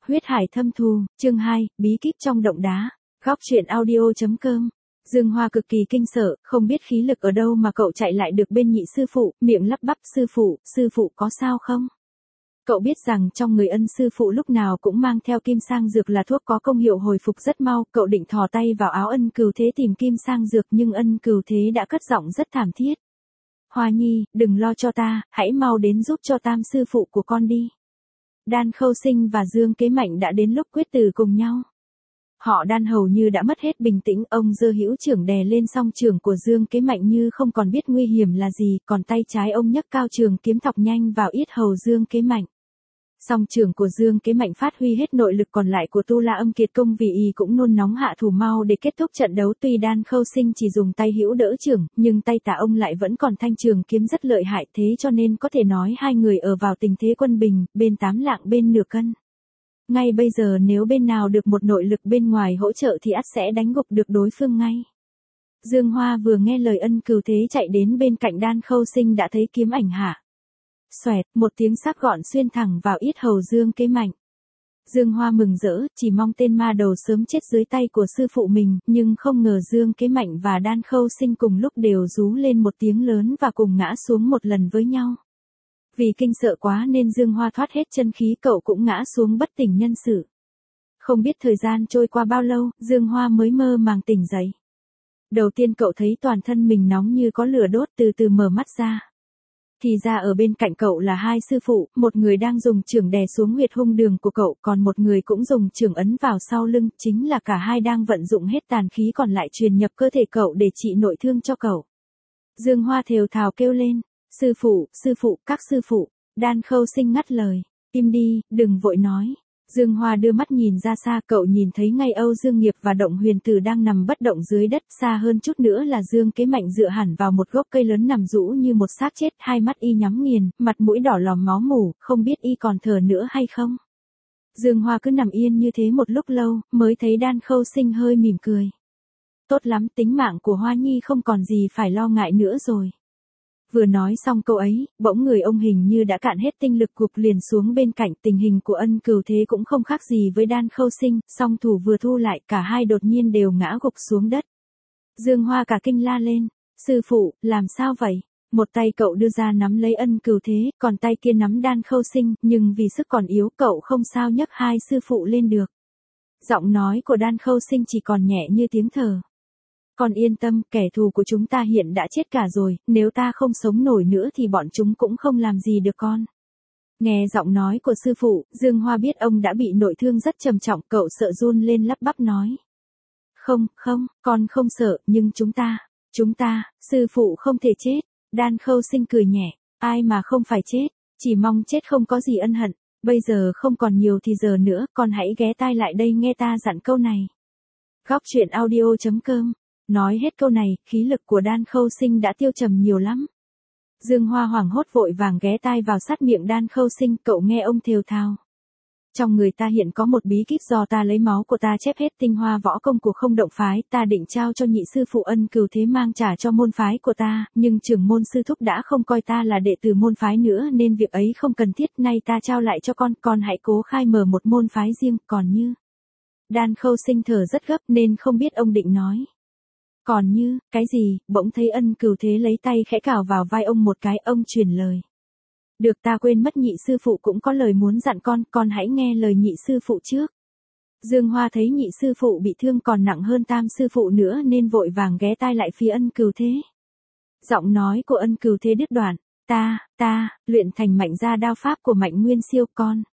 Huyết hải thâm thù, chương 2, bí kíp trong động đá. Góc truyện audio.com. Dương Hoa cực kỳ kinh sợ, không biết khí lực ở đâu mà cậu chạy lại được bên nhị sư phụ, miệng lắp bắp sư phụ có sao không? Cậu biết rằng trong người ân sư phụ lúc nào cũng mang theo kim sang dược là thuốc có công hiệu hồi phục rất mau, cậu định thò tay vào áo ân cửu thế tìm kim sang dược nhưng ân cửu thế đã cất giọng rất thảm thiết. Hoa nhi, đừng lo cho ta, hãy mau đến giúp cho tam sư phụ của con đi. Đan Khâu Sinh và Dương Kế Mạnh đã đến lúc quyết tử cùng nhau. Họ Đan hầu như đã mất hết bình tĩnh, ông giơ hữu trưởng đè lên song trường của Dương Kế Mạnh như không còn biết nguy hiểm là gì, còn tay trái ông nhấc cao trường kiếm thọc nhanh vào yết hầu Dương Kế Mạnh. Song trường của Dương Kế Mạnh phát huy hết nội lực, còn lại của Tu La Âm kiệt công vì y cũng nôn nóng hạ thủ mau để kết thúc trận đấu. Tuy Đan Khâu Sinh chỉ dùng tay hữu đỡ trường, nhưng tay tả ông lại vẫn còn thanh trường kiếm rất lợi hại, thế cho nên có thể nói hai người ở vào tình thế quân bình, bên 8 lạng bên nửa cân. Ngay bây giờ nếu bên nào được một nội lực bên ngoài hỗ trợ thì ắt sẽ đánh gục được đối phương ngay. Dương Hoa vừa nghe lời ân cửu thế chạy đến bên cạnh Đan Khâu Sinh đã thấy kiếm ảnh hạ. Xoẹt, một tiếng sắc gọn xuyên thẳng vào yết hầu Dương Kế Mạnh. Dương Hoa mừng rỡ, chỉ mong tên ma đầu sớm chết dưới tay của sư phụ mình, nhưng không ngờ Dương Kế Mạnh và Đan Khâu Sinh cùng lúc đều rú lên một tiếng lớn và cùng ngã xuống một lần với nhau. Vì kinh sợ quá nên Dương Hoa thoát hết chân khí, cậu cũng ngã xuống bất tỉnh nhân sự. Không biết thời gian trôi qua bao lâu, Dương Hoa mới mơ màng tỉnh dậy. Đầu tiên cậu thấy toàn thân mình nóng như có lửa đốt, từ từ mở mắt ra. Thì ra ở bên cạnh cậu là hai sư phụ, một người đang dùng chưởng đè xuống huyệt hung đường của cậu, còn một người cũng dùng chưởng ấn vào sau lưng, chính là cả hai đang vận dụng hết tàn khí còn lại truyền nhập cơ thể cậu để trị nội thương cho cậu. Dương Hoa thều thào kêu lên, sư phụ, các sư phụ. Đan Khâu Sinh ngắt lời, im đi, đừng vội nói. Dương Hoa đưa mắt nhìn ra xa, cậu nhìn thấy ngay Âu Dương Nghiệp và Động Huyền Tử đang nằm bất động dưới đất, xa hơn chút nữa là Dương Kế Mạnh dựa hẳn vào một gốc cây lớn nằm rũ như một xác chết, hai mắt y nhắm nghiền, mặt mũi đỏ lòm máu mủ, không biết y còn thở nữa hay không. Dương Hoa cứ nằm yên như thế một lúc lâu, mới thấy Đan Khâu Sinh hơi mỉm cười. Tốt lắm, tính mạng của Hoa nhi không còn gì phải lo ngại nữa rồi. Vừa nói xong câu ấy, bỗng người ông hình như đã cạn hết tinh lực gục liền xuống bên cạnh. Tình hình của ân cửu thế cũng không khác gì với Đan Khâu Sinh, song thủ vừa thu lại cả hai đột nhiên đều ngã gục xuống đất. Dương Hoa cả kinh la lên, sư phụ, làm sao vậy? Một tay cậu đưa ra nắm lấy ân cửu thế, còn tay kia nắm Đan Khâu Sinh, nhưng vì sức còn yếu cậu không sao nhấc hai sư phụ lên được. Giọng nói của Đan Khâu Sinh chỉ còn nhẹ như tiếng thở. Con yên tâm, kẻ thù của chúng ta hiện đã chết cả rồi, nếu ta không sống nổi nữa thì bọn chúng cũng không làm gì được con. Nghe giọng nói của sư phụ, Dương Hoa biết ông đã bị nội thương rất trầm trọng, cậu sợ run lên lắp bắp nói. Không, con không sợ, nhưng chúng ta, sư phụ không thể chết. Đan Khâu Sinh cười nhẹ, ai mà không phải chết, chỉ mong chết không có gì ân hận. Bây giờ không còn nhiều thì giờ nữa, con hãy ghé tai lại đây nghe ta dặn câu này. Góc truyện audio.com. Nói hết câu này, khí lực của Đan Khâu Sinh đã tiêu trầm nhiều lắm. Dương Hoa hoảng hốt vội vàng ghé tai vào sát miệng Đan Khâu Sinh, cậu nghe ông thều thào. Trong người ta hiện có một bí kíp do ta lấy máu của ta chép hết tinh hoa võ công của Không Động phái, ta định trao cho nhị sư phụ ân cửu thế mang trả cho môn phái của ta, nhưng trưởng môn sư thúc đã không coi ta là đệ tử môn phái nữa nên việc ấy không cần thiết, nay ta trao lại cho con hãy cố khai mở một môn phái riêng, còn như. Đan Khâu Sinh thở rất gấp nên không biết ông định nói. Còn như, cái gì, bỗng thấy ân cửu thế lấy tay khẽ cào vào vai ông một cái, ông truyền lời. Được, ta quên mất nhị sư phụ cũng có lời muốn dặn con hãy nghe lời nhị sư phụ trước. Dương Hoa thấy nhị sư phụ bị thương còn nặng hơn tam sư phụ nữa nên vội vàng ghé tai lại phía ân cửu thế. Giọng nói của ân cửu thế đứt đoạn, ta, luyện thành mạnh gia đao pháp của Mạnh Nguyên Siêu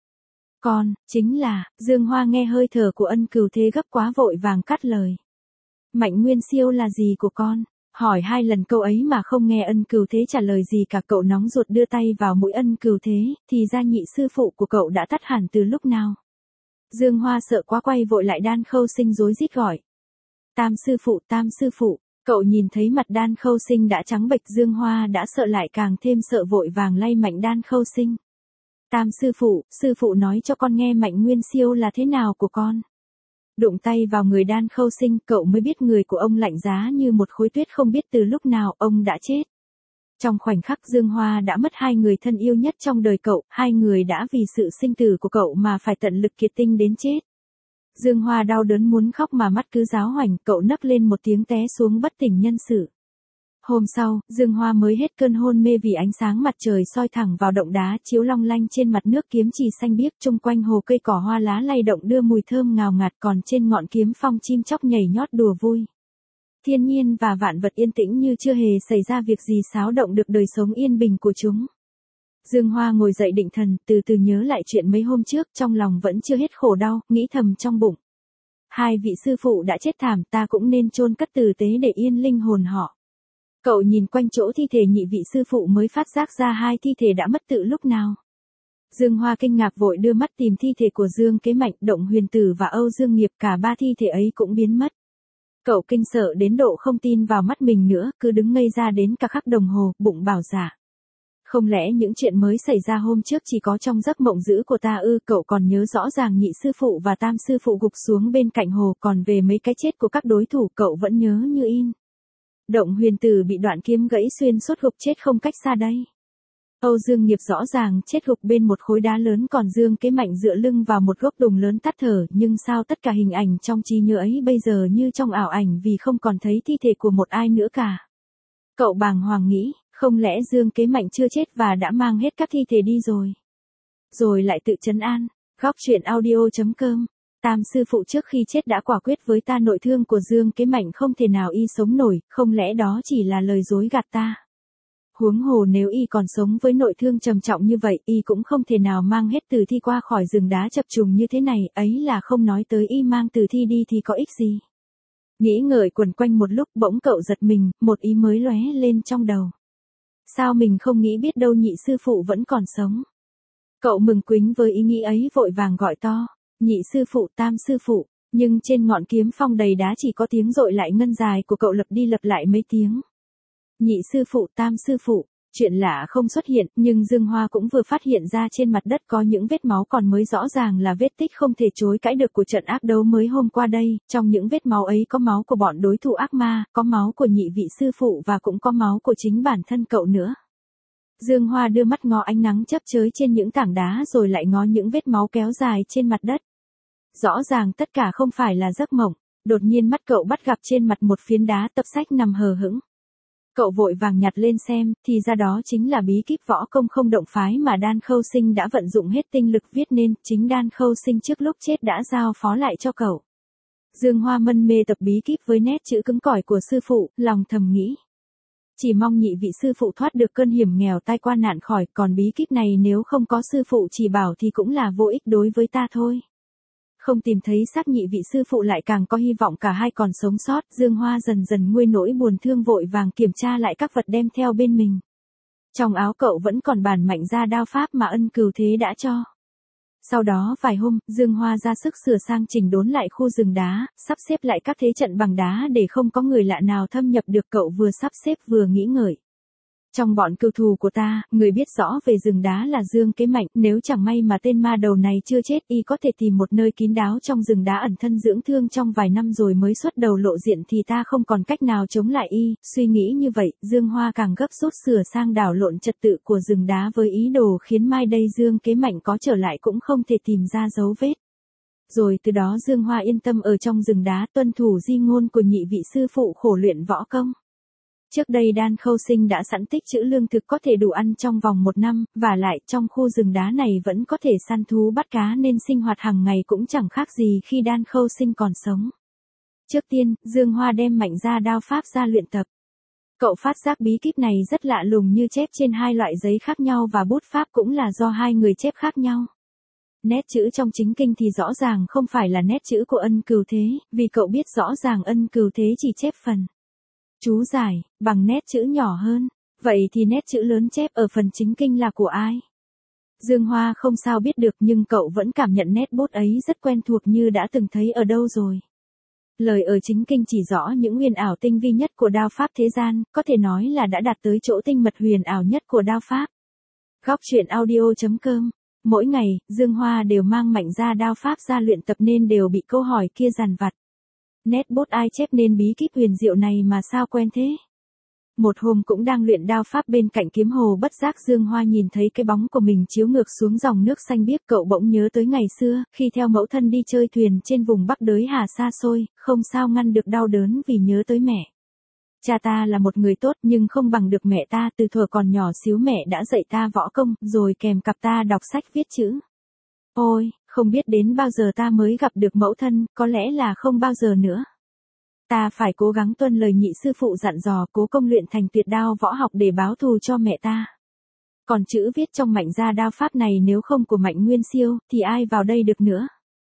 con, chính là, Dương Hoa nghe hơi thở của ân cửu thế gấp quá vội vàng cắt lời. Mạnh Nguyên Siêu là gì của con? Hỏi hai lần câu ấy mà không nghe ân cửu thế trả lời gì cả, cậu nóng ruột đưa tay vào mũi ân cửu thế, thì ra nhị sư phụ của cậu đã tắt hẳn từ lúc nào. Dương Hoa sợ quá quay vội lại Đan Khâu Sinh rối rít gọi. Tam sư phụ, cậu nhìn thấy mặt Đan Khâu Sinh đã trắng bệch, Dương Hoa đã sợ lại càng thêm sợ vội vàng lay mạnh Đan Khâu Sinh. Tam sư phụ nói cho con nghe Mạnh Nguyên Siêu là thế nào của con. Đụng tay vào người Đan Khâu Sinh, cậu mới biết người của ông lạnh giá như một khối tuyết, không biết từ lúc nào ông đã chết. Trong khoảnh khắc Dương Hoa đã mất hai người thân yêu nhất trong đời cậu, hai người đã vì sự sinh tử của cậu mà phải tận lực kiệt tinh đến chết. Dương Hoa đau đớn muốn khóc mà mắt cứ giáo hoành, cậu nấc lên một tiếng té xuống bất tỉnh nhân sự. Hôm sau, Dương Hoa mới hết cơn hôn mê vì ánh sáng mặt trời soi thẳng vào động đá chiếu long lanh trên mặt nước kiếm chì xanh biếc, chung quanh hồ cây cỏ hoa lá lay động đưa mùi thơm ngào ngạt, còn trên ngọn kiếm phong chim chóc nhảy nhót đùa vui. Thiên nhiên và vạn vật yên tĩnh như chưa hề xảy ra việc gì xáo động được đời sống yên bình của chúng. Dương Hoa ngồi dậy định thần, từ từ nhớ lại chuyện mấy hôm trước, trong lòng vẫn chưa hết khổ đau, nghĩ thầm trong bụng. Hai vị sư phụ đã chết thảm, ta cũng nên chôn cất tử tế để yên linh hồn họ. Cậu nhìn quanh chỗ thi thể nhị vị sư phụ mới phát giác ra hai thi thể đã mất từ lúc nào. Dương Hoa kinh ngạc vội đưa mắt tìm thi thể của Dương Kế Mạnh, Động Huyền Tử và Âu Dương Nghiệp, cả ba thi thể ấy cũng biến mất. Cậu kinh sợ đến độ không tin vào mắt mình nữa, cứ đứng ngây ra đến cả khắc đồng hồ, bụng bảo dạ. Không lẽ những chuyện mới xảy ra hôm trước chỉ có trong giấc mộng dữ của ta ư? Cậu còn nhớ rõ ràng nhị sư phụ và tam sư phụ gục xuống bên cạnh hồ, còn về mấy cái chết của các đối thủ cậu vẫn nhớ như in. Động Huyền Tử bị đoạn kiếm gãy xuyên suốt gục chết không cách xa đây. Âu Dương Nghiệp rõ ràng chết gục bên một khối đá lớn, còn Dương Kế Mạnh dựa lưng vào một gốc đùng lớn tắt thở, nhưng sao tất cả hình ảnh trong trí nhớ ấy bây giờ như trong ảo ảnh vì không còn thấy thi thể của một ai nữa cả. Cậu bàng hoàng nghĩ, không lẽ Dương Kế Mạnh chưa chết và đã mang hết các thi thể đi rồi? Rồi lại tự trấn an, góc truyện audio.com. Tam sư phụ trước khi chết đã quả quyết với ta nội thương của Dương Kế Mạnh không thể nào y sống nổi, không lẽ đó chỉ là lời dối gạt ta? Huống hồ nếu y còn sống với nội thương trầm trọng như vậy, y cũng không thể nào mang hết tử thi qua khỏi rừng đá chập trùng như thế này, ấy là không nói tới y mang tử thi đi thì có ích gì. Nghĩ ngợi quẩn quanh một lúc bỗng cậu giật mình, một ý mới lóe lên trong đầu. Sao mình không nghĩ biết đâu nhị sư phụ vẫn còn sống. Cậu mừng quính với ý nghĩ ấy vội vàng gọi to, nhị sư phụ, tam sư phụ, nhưng trên ngọn kiếm phong đầy đá chỉ có tiếng dội lại ngân dài của cậu lặp đi lặp lại mấy tiếng. Nhị sư phụ, tam sư phụ, chuyện lạ không xuất hiện, nhưng Dương Hoa cũng vừa phát hiện ra trên mặt đất có những vết máu còn mới rõ ràng là vết tích không thể chối cãi được của trận ác đấu mới hôm qua đây, trong những vết máu ấy có máu của bọn đối thủ ác ma, có máu của nhị vị sư phụ và cũng có máu của chính bản thân cậu nữa. Dương Hoa đưa mắt ngó ánh nắng chớp chới trên những tảng đá rồi lại ngó những vết máu kéo dài trên mặt đất. Rõ ràng tất cả không phải là giấc mộng, đột nhiên mắt cậu bắt gặp trên mặt một phiến đá tập sách nằm hờ hững. Cậu vội vàng nhặt lên xem, thì ra đó chính là bí kíp võ công không động phái mà Đan Khâu Sinh đã vận dụng hết tinh lực viết nên, chính Đan Khâu Sinh trước lúc chết đã giao phó lại cho cậu. Dương Hoa mân mê tập bí kíp với nét chữ cứng cỏi của sư phụ, lòng thầm nghĩ. Chỉ mong nhị vị sư phụ thoát được cơn hiểm nghèo tai qua nạn khỏi, còn bí kíp này nếu không có sư phụ chỉ bảo thì cũng là vô ích đối với ta thôi. Không tìm thấy xác nhị vị sư phụ lại càng có hy vọng cả hai còn sống sót, Dương Hoa dần dần nguôi nỗi buồn thương vội vàng kiểm tra lại các vật đem theo bên mình. Trong áo cậu vẫn còn bản mệnh gia đao pháp mà Ân Cửu Thế đã cho. Sau đó vài hôm, Dương Hoa ra sức sửa sang chỉnh đốn lại khu rừng đá, sắp xếp lại các thế trận bằng đá để không có người lạ nào thâm nhập được. Cậu vừa sắp xếp vừa nghĩ ngợi. Trong bọn cừu thù của ta, người biết rõ về rừng đá là Dương Kế Mạnh, nếu chẳng may mà tên ma đầu này chưa chết, y có thể tìm một nơi kín đáo trong rừng đá ẩn thân dưỡng thương trong vài năm rồi mới xuất đầu lộ diện thì ta không còn cách nào chống lại y. Suy nghĩ như vậy, Dương Hoa càng gấp rút sửa sang đảo lộn trật tự của rừng đá với ý đồ khiến mai đây Dương Kế Mạnh có trở lại cũng không thể tìm ra dấu vết. Rồi từ đó Dương Hoa yên tâm ở trong rừng đá tuân thủ di ngôn của nhị vị sư phụ khổ luyện võ công. Trước đây Đan Khâu Sinh đã sẵn tích trữ lương thực có thể đủ ăn trong vòng 1 năm, và lại trong khu rừng đá này vẫn có thể săn thú bắt cá nên sinh hoạt hàng ngày cũng chẳng khác gì khi Đan Khâu Sinh còn sống. Trước tiên, Dương Hoa đem mạnh gia đao pháp ra luyện tập. Cậu phát giác bí kíp này rất lạ lùng như chép trên hai loại giấy khác nhau và bút pháp cũng là do hai người chép khác nhau. Nét chữ trong chính kinh thì rõ ràng không phải là nét chữ của Ân Cửu Thế, vì cậu biết rõ ràng Ân Cửu Thế chỉ chép phần chú giải, bằng nét chữ nhỏ hơn. Vậy thì nét chữ lớn chép ở phần chính kinh là của ai? Dương Hoa không sao biết được nhưng cậu vẫn cảm nhận nét bút ấy rất quen thuộc như đã từng thấy ở đâu rồi. Lời ở chính kinh chỉ rõ những huyền ảo tinh vi nhất của đao pháp thế gian, có thể nói là đã đạt tới chỗ tinh mật huyền ảo nhất của đao pháp. Góc truyện audio.com. Mỗi ngày, Dương Hoa đều mang mạnh gia đao pháp ra luyện tập nên đều bị câu hỏi kia dằn vặt. Nét bút ai chép nên bí kíp huyền diệu này mà sao quen thế? Một hôm cũng đang luyện đao pháp bên cạnh kiếm hồ, bất giác Dương Hoa nhìn thấy cái bóng của mình chiếu ngược xuống dòng nước xanh biếc, cậu bỗng nhớ tới ngày xưa, khi theo mẫu thân đi chơi thuyền trên vùng Bắc Đới Hà xa xôi, không sao ngăn được đau đớn vì nhớ tới mẹ. Cha ta là một người tốt nhưng không bằng được mẹ ta, từ thuở còn nhỏ xíu mẹ đã dạy ta võ công, rồi kèm cặp ta đọc sách viết chữ. Ôi, không biết đến bao giờ ta mới gặp được mẫu thân, có lẽ là không bao giờ nữa. Ta phải cố gắng tuân lời nhị sư phụ dặn dò, cố công luyện thành tuyệt đao võ học để báo thù cho mẹ ta. Còn chữ viết trong mạnh gia đao pháp này nếu không của Mạnh Nguyên Siêu, thì ai vào đây được nữa.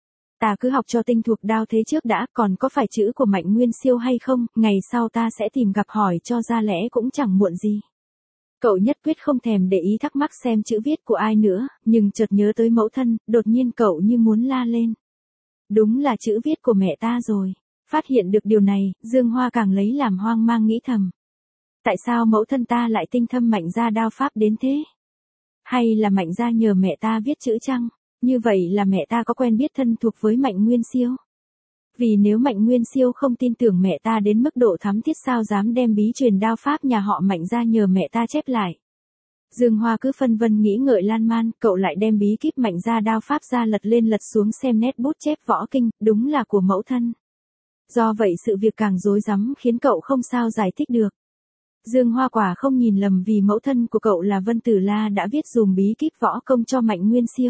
Ta cứ học cho tinh thuộc đao thế trước đã, còn có phải chữ của Mạnh Nguyên Siêu hay không, ngày sau ta sẽ tìm gặp hỏi cho ra lẽ cũng chẳng muộn gì. Cậu nhất quyết không thèm để ý thắc mắc xem chữ viết của ai nữa, nhưng chợt nhớ tới mẫu thân, đột nhiên cậu như muốn la lên. Đúng là chữ viết của mẹ ta rồi. Phát hiện được điều này, Dương Hoa càng lấy làm hoang mang nghĩ thầm. Tại sao mẫu thân ta lại tinh thâm Mạnh gia đao pháp đến thế? Hay là Mạnh gia nhờ mẹ ta viết chữ chăng? Như vậy là mẹ ta có quen biết thân thuộc với Mạnh Nguyên Siêu. Vì nếu Mạnh Nguyên Siêu không tin tưởng mẹ ta đến mức độ thắm thiết sao dám đem bí truyền đao pháp nhà họ Mạnh gia nhờ mẹ ta chép lại. Dương Hoa cứ phân vân nghĩ ngợi lan man, cậu lại đem bí kíp Mạnh gia đao pháp ra lật lên lật xuống xem nét bút chép võ kinh, đúng là của mẫu thân. Do vậy sự việc càng rối rắm khiến cậu không sao giải thích được. Dương Hoa quả không nhìn lầm vì mẫu thân của cậu là Vân Tử La đã viết dùm bí kíp võ công cho Mạnh Nguyên Siêu.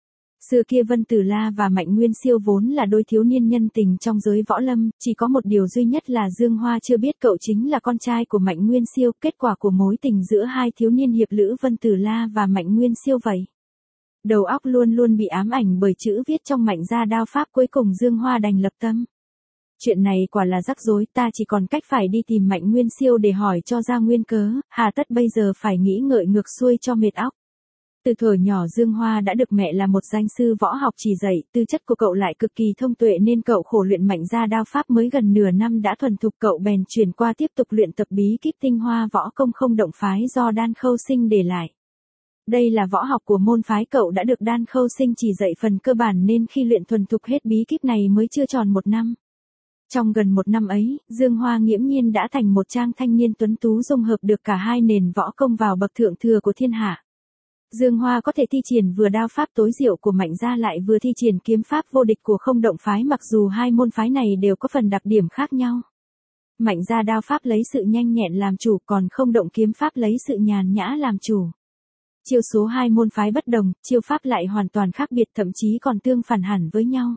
Xưa kia Vân Tử La và Mạnh Nguyên Siêu vốn là đôi thiếu niên nhân tình trong giới võ lâm, chỉ có một điều duy nhất là Dương Hoa chưa biết cậu chính là con trai của Mạnh Nguyên Siêu, kết quả của mối tình giữa hai thiếu niên hiệp lữ Vân Tử La và Mạnh Nguyên Siêu vậy. Đầu óc luôn luôn bị ám ảnh bởi chữ viết trong Mạnh gia đao pháp, cuối cùng Dương Hoa đành lập tâm. Chuyện này quả là rắc rối, ta chỉ còn cách phải đi tìm Mạnh Nguyên Siêu để hỏi cho ra nguyên cớ, hà tất bây giờ phải nghĩ ngợi ngược xuôi cho mệt óc. Từ thuở nhỏ Dương Hoa đã được mẹ là một danh sư võ học chỉ dạy, tư chất của cậu lại cực kỳ thông tuệ nên cậu khổ luyện Mạnh gia đao pháp mới gần nửa năm đã thuần thục, cậu bèn chuyển qua tiếp tục luyện tập bí kíp tinh hoa võ công không động phái do Đan Khâu Sinh để lại. Đây là võ học của môn phái cậu đã được Đan Khâu Sinh chỉ dạy phần cơ bản nên khi luyện thuần thục hết bí kíp này mới chưa tròn một năm. Trong gần một năm ấy, Dương Hoa nghiễm nhiên đã thành một trang thanh niên tuấn tú dung hợp được cả hai nền võ công vào bậc thượng thừa của thiên hạ. Dương Hoa có thể thi triển vừa đao pháp tối diệu của Mạnh gia lại vừa thi triển kiếm pháp vô địch của không động phái, mặc dù hai môn phái này đều có phần đặc điểm khác nhau. Mạnh gia đao pháp lấy sự nhanh nhẹn làm chủ, còn không động kiếm pháp lấy sự nhàn nhã làm chủ. Chiêu số hai môn phái bất đồng, chiêu pháp lại hoàn toàn khác biệt, thậm chí còn tương phản hẳn với nhau.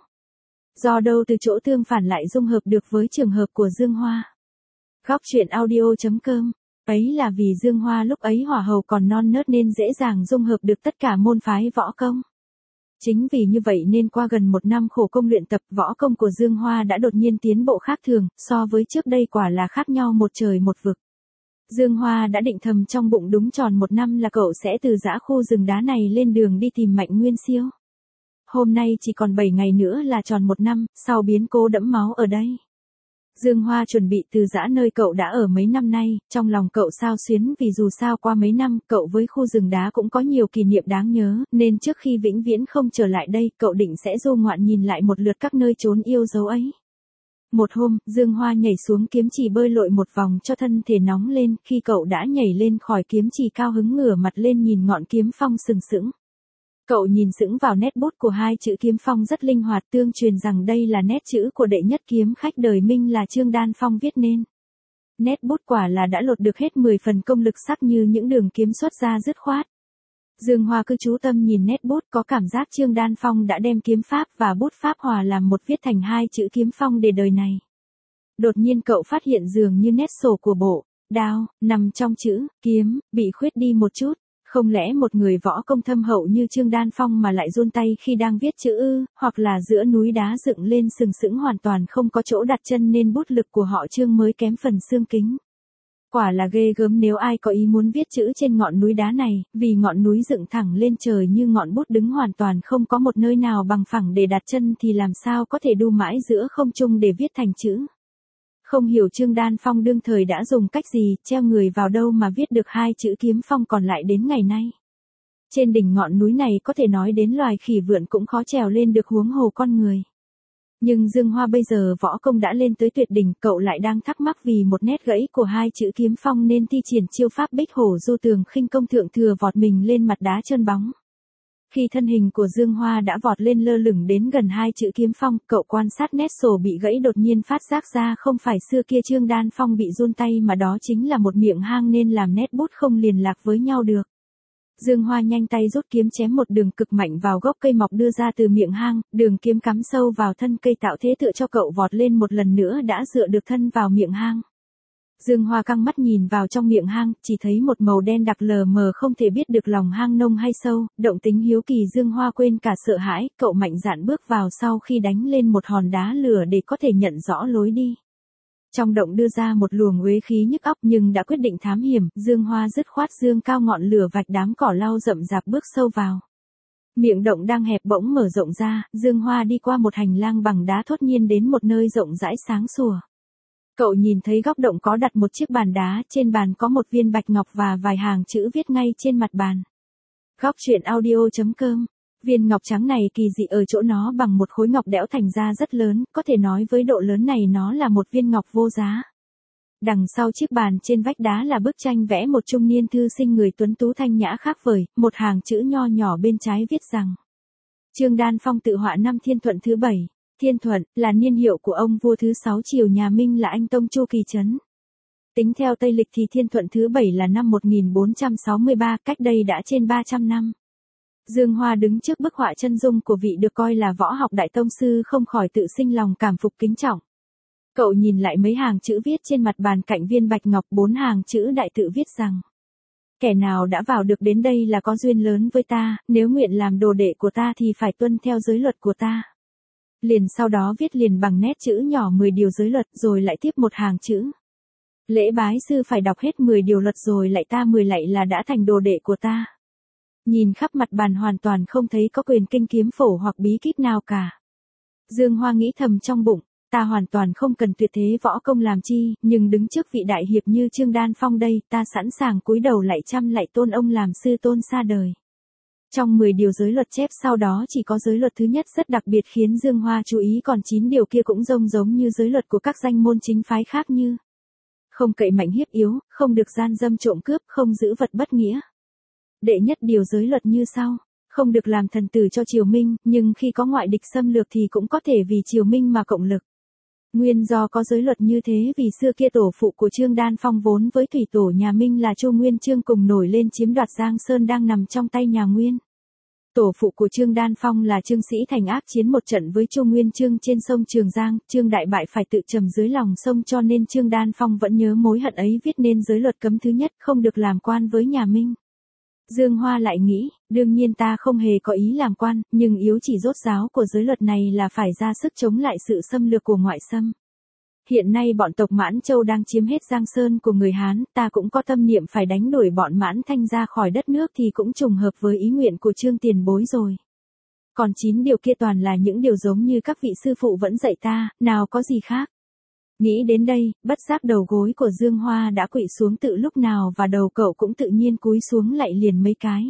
Do đâu từ chỗ tương phản lại dung hợp được với trường hợp của Dương Hoa. Góc truyện audio.com. Ấy là vì Dương Hoa lúc ấy hỏa hầu còn non nớt nên dễ dàng dung hợp được tất cả môn phái võ công. Chính vì như vậy nên qua gần một năm khổ công luyện tập, võ công của Dương Hoa đã đột nhiên tiến bộ khác thường, so với trước đây quả là khác nhau một trời một vực. Dương Hoa đã định thầm trong bụng đúng tròn một năm là cậu sẽ từ dã khu rừng đá này lên đường đi tìm Mạnh Nguyên Siêu. Hôm nay chỉ còn 7 ngày nữa là tròn một năm, sau biến cố đẫm máu ở đây. Dương Hoa chuẩn bị từ giã nơi cậu đã ở mấy năm nay, trong lòng cậu xao xuyến vì dù sao qua mấy năm cậu với khu rừng đá cũng có nhiều kỷ niệm đáng nhớ, nên trước khi vĩnh viễn không trở lại đây, cậu định sẽ du ngoạn nhìn lại một lượt các nơi trốn yêu dấu ấy. Một hôm, Dương Hoa nhảy xuống kiếm chỉ bơi lội một vòng cho thân thể nóng lên, khi cậu đã nhảy lên khỏi kiếm chỉ cao hứng ngửa mặt lên nhìn ngọn kiếm phong sừng sững. Cậu nhìn sững vào nét bút của hai chữ kiếm phong rất linh hoạt, tương truyền rằng đây là nét chữ của đệ nhất kiếm khách đời Minh là Trương Đan Phong viết nên. Nét bút quả là đã lột được hết 10 phần công lực sắc như những đường kiếm xuất ra dứt khoát. Dương Hoa cứ chú tâm nhìn nét bút, có cảm giác Trương Đan Phong đã đem kiếm pháp và bút pháp hòa làm một viết thành hai chữ kiếm phong để đời này. Đột nhiên cậu phát hiện dường như nét sổ của bộ đao nằm trong chữ kiếm bị khuyết đi một chút. Không lẽ một người võ công thâm hậu như Trương Đan Phong mà lại run tay khi đang viết chữ ư, hoặc là giữa núi đá dựng lên sừng sững hoàn toàn không có chỗ đặt chân nên bút lực của họ Trương mới kém phần xương kính. Quả là ghê gớm nếu ai có ý muốn viết chữ trên ngọn núi đá này, vì ngọn núi dựng thẳng lên trời như ngọn bút đứng hoàn toàn không có một nơi nào bằng phẳng để đặt chân thì làm sao có thể đu mãi giữa không trung để viết thành chữ. Không hiểu Trương Đan Phong đương thời đã dùng cách gì, treo người vào đâu mà viết được hai chữ kiếm phong còn lại đến ngày nay. Trên đỉnh ngọn núi này có thể nói đến loài khỉ vượn cũng khó trèo lên được huống hồ con người. Nhưng Dương Hoa bây giờ võ công đã lên tới tuyệt đỉnh, cậu lại đang thắc mắc vì một nét gãy của hai chữ kiếm phong nên thi triển chiêu pháp bích hổ du tường khinh công thượng thừa vọt mình lên mặt đá trơn bóng. Khi thân hình của Dương Hoa đã vọt lên lơ lửng đến gần hai chữ kiếm phong, cậu quan sát nét sổ bị gãy đột nhiên phát giác ra không phải xưa kia Trương Đan Phong bị run tay mà đó chính là một miệng hang nên làm nét bút không liền lạc với nhau được. Dương Hoa nhanh tay rút kiếm chém một đường cực mạnh vào gốc cây mọc đưa ra từ miệng hang, đường kiếm cắm sâu vào thân cây tạo thế tựa cho cậu vọt lên một lần nữa đã dựa được thân vào miệng hang. Dương Hoa căng mắt nhìn vào trong miệng hang, chỉ thấy một màu đen đặc lờ mờ không thể biết được lòng hang nông hay sâu, động tính hiếu kỳ Dương Hoa quên cả sợ hãi, cậu mạnh dạn bước vào sau khi đánh lên một hòn đá lửa để có thể nhận rõ lối đi. Trong động đưa ra một luồng uế khí nhức óc nhưng đã quyết định thám hiểm, Dương Hoa dứt khoát dương cao ngọn lửa vạch đám cỏ lau rậm rạp bước sâu vào. Miệng động đang hẹp bỗng mở rộng ra, Dương Hoa đi qua một hành lang bằng đá thốt nhiên đến một nơi rộng rãi sáng sủa. Cậu nhìn thấy góc động có đặt một chiếc bàn đá, trên bàn có một viên bạch ngọc và vài hàng chữ viết ngay trên mặt bàn. Góc truyện audio.com. Viên ngọc trắng này kỳ dị ở chỗ nó bằng một khối ngọc đẽo thành ra rất lớn, có thể nói với độ lớn này nó là một viên ngọc vô giá. Đằng sau chiếc bàn trên vách đá là bức tranh vẽ một trung niên thư sinh người tuấn tú thanh nhã khác vời, một hàng chữ nho nhỏ bên trái viết rằng: Trương Đan Phong tự họa năm Thiên Thuận thứ 7. Thiên Thuận là niên hiệu của ông vua thứ 6 triều nhà Minh là anh Tông Chu Kỳ Trấn. Tính theo Tây lịch thì Thiên Thuận thứ 7 là năm 1463, cách đây đã trên 300 năm. Dương Hoa đứng trước bức họa chân dung của vị được coi là võ học đại tông sư không khỏi tự sinh lòng cảm phục kính trọng. Cậu nhìn lại mấy hàng chữ viết trên mặt bàn cạnh viên bạch ngọc, 4 hàng chữ đại tự viết rằng: Kẻ nào đã vào được đến đây là có duyên lớn với ta, nếu nguyện làm đồ đệ của ta thì phải tuân theo giới luật của ta. Liền sau đó viết liền bằng nét chữ nhỏ 10 điều giới luật rồi lại tiếp một hàng chữ: Lễ bái sư phải đọc hết 10 điều luật rồi lại ta 10 lạy là đã thành đồ đệ của ta. Nhìn khắp mặt bàn hoàn toàn không thấy có quyền kinh kiếm phổ hoặc bí kíp nào cả. Dương Hoa nghĩ thầm trong bụng, ta hoàn toàn không cần tuyệt thế võ công làm chi, nhưng đứng trước vị đại hiệp như Trương Đan Phong đây, ta sẵn sàng cúi đầu lạy trăm lạy tôn ông làm sư tôn xa đời. Trong 10 điều giới luật chép sau đó chỉ có giới luật thứ nhất rất đặc biệt khiến Dương Hoa chú ý, còn 9 điều kia cũng giống như giới luật của các danh môn chính phái khác như: Không cậy mạnh hiếp yếu, không được gian dâm trộm cướp, không giữ vật bất nghĩa. Đệ nhất điều giới luật như sau: Không được làm thần tử cho triều Minh, nhưng khi có ngoại địch xâm lược thì cũng có thể vì triều Minh mà cộng lực. Nguyên do có giới luật như thế vì xưa kia tổ phụ của Trương Đan Phong vốn với thủy tổ nhà Minh là Chu Nguyên Chương cùng nổi lên chiếm đoạt Giang Sơn đang nằm trong tay nhà Nguyên. Tổ phụ của Trương Đan Phong là Trương Sĩ Thành ác chiến một trận với Chu Nguyên Chương trên sông Trường Giang, Trương đại bại phải tự trầm dưới lòng sông, cho nên Trương Đan Phong vẫn nhớ mối hận ấy viết nên giới luật cấm thứ nhất: Không được làm quan với nhà Minh. Dương Hoa lại nghĩ, đương nhiên ta không hề có ý làm quan, nhưng yếu chỉ rốt ráo của giới luật này là phải ra sức chống lại sự xâm lược của ngoại xâm. Hiện nay bọn tộc Mãn Châu đang chiếm hết Giang Sơn của người Hán, ta cũng có tâm niệm phải đánh đuổi bọn Mãn Thanh ra khỏi đất nước thì cũng trùng hợp với ý nguyện của Trương tiền bối rồi. Còn 9 điều kia toàn là những điều giống như các vị sư phụ vẫn dạy ta, nào có gì khác. Nghĩ đến đây, bất giác đầu gối của Dương Hoa đã khuỵu xuống tự lúc nào và đầu cậu cũng tự nhiên cúi xuống lại liền mấy cái.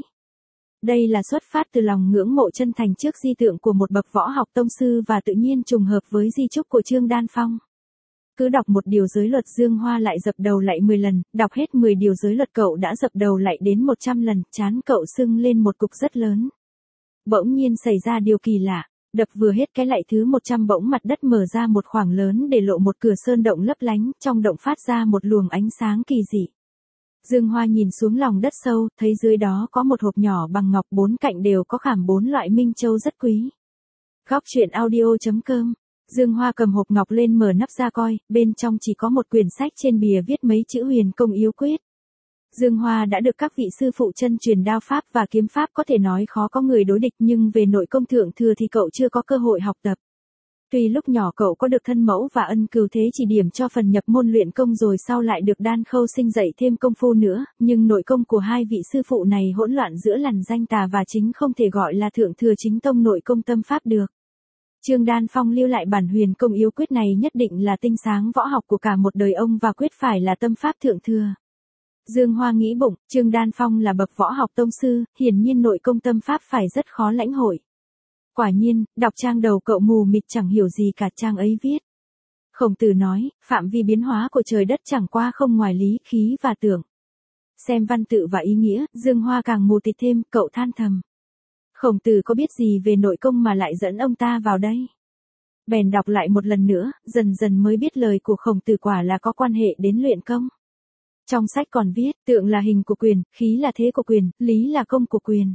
Đây là xuất phát từ lòng ngưỡng mộ chân thành trước di tượng của một bậc võ học tông sư và tự nhiên trùng hợp với di chúc của Trương Đan Phong. Cứ đọc một điều giới luật Dương Hoa lại dập đầu lạy 10 lần, đọc hết 10 điều giới luật cậu đã dập đầu lạy đến 100 lần, trán cậu sưng lên một cục rất lớn. Bỗng nhiên xảy ra điều kỳ lạ. Đập vừa hết cái lạy thứ 100 bỗng mặt đất mở ra một khoảng lớn để lộ một cửa sơn động lấp lánh, trong động phát ra một luồng ánh sáng kỳ dị. Dương Hoa nhìn xuống lòng đất sâu, thấy dưới đó có một hộp nhỏ bằng ngọc, 4 cạnh đều có khảm 4 loại minh châu rất quý. Góc truyện audio.com. Dương Hoa cầm hộp ngọc lên mở nắp ra coi, bên trong chỉ có một quyển sách trên bìa viết mấy chữ huyền công yếu quyết. Dương Hoa đã được các vị sư phụ chân truyền đao pháp và kiếm pháp có thể nói khó có người đối địch, nhưng về nội công thượng thừa thì cậu chưa có cơ hội học tập. Tuy lúc nhỏ cậu có được thân mẫu và ân cừu thế chỉ điểm cho phần nhập môn luyện công rồi sau lại được Đan Khâu Sinh dạy thêm công phu nữa, nhưng nội công của hai vị sư phụ này hỗn loạn giữa lằn danh tà và chính, không thể gọi là thượng thừa chính tông nội công tâm pháp được. Trương Đan Phong lưu lại bản huyền công yếu quyết này nhất định là tinh sáng võ học của cả một đời ông và quyết phải là tâm pháp thượng thừa. Dương Hoa nghĩ bụng, Trương Đan Phong là bậc võ học tông sư, hiển nhiên nội công tâm pháp phải rất khó lãnh hội. Quả nhiên, đọc trang đầu cậu mù mịt chẳng hiểu gì cả, trang ấy viết. Khổng Tử nói, phạm vi biến hóa của trời đất chẳng qua không ngoài lý, khí và tưởng. Xem văn tự và ý nghĩa, Dương Hoa càng mù tịt thêm, cậu than thầm. Khổng Tử có biết gì về nội công mà lại dẫn ông ta vào đây? Bèn đọc lại một lần nữa, dần dần mới biết lời của Khổng Tử quả là có quan hệ đến luyện công. Trong sách còn viết, tượng là hình của quyền, khí là thế của quyền, lý là công của quyền.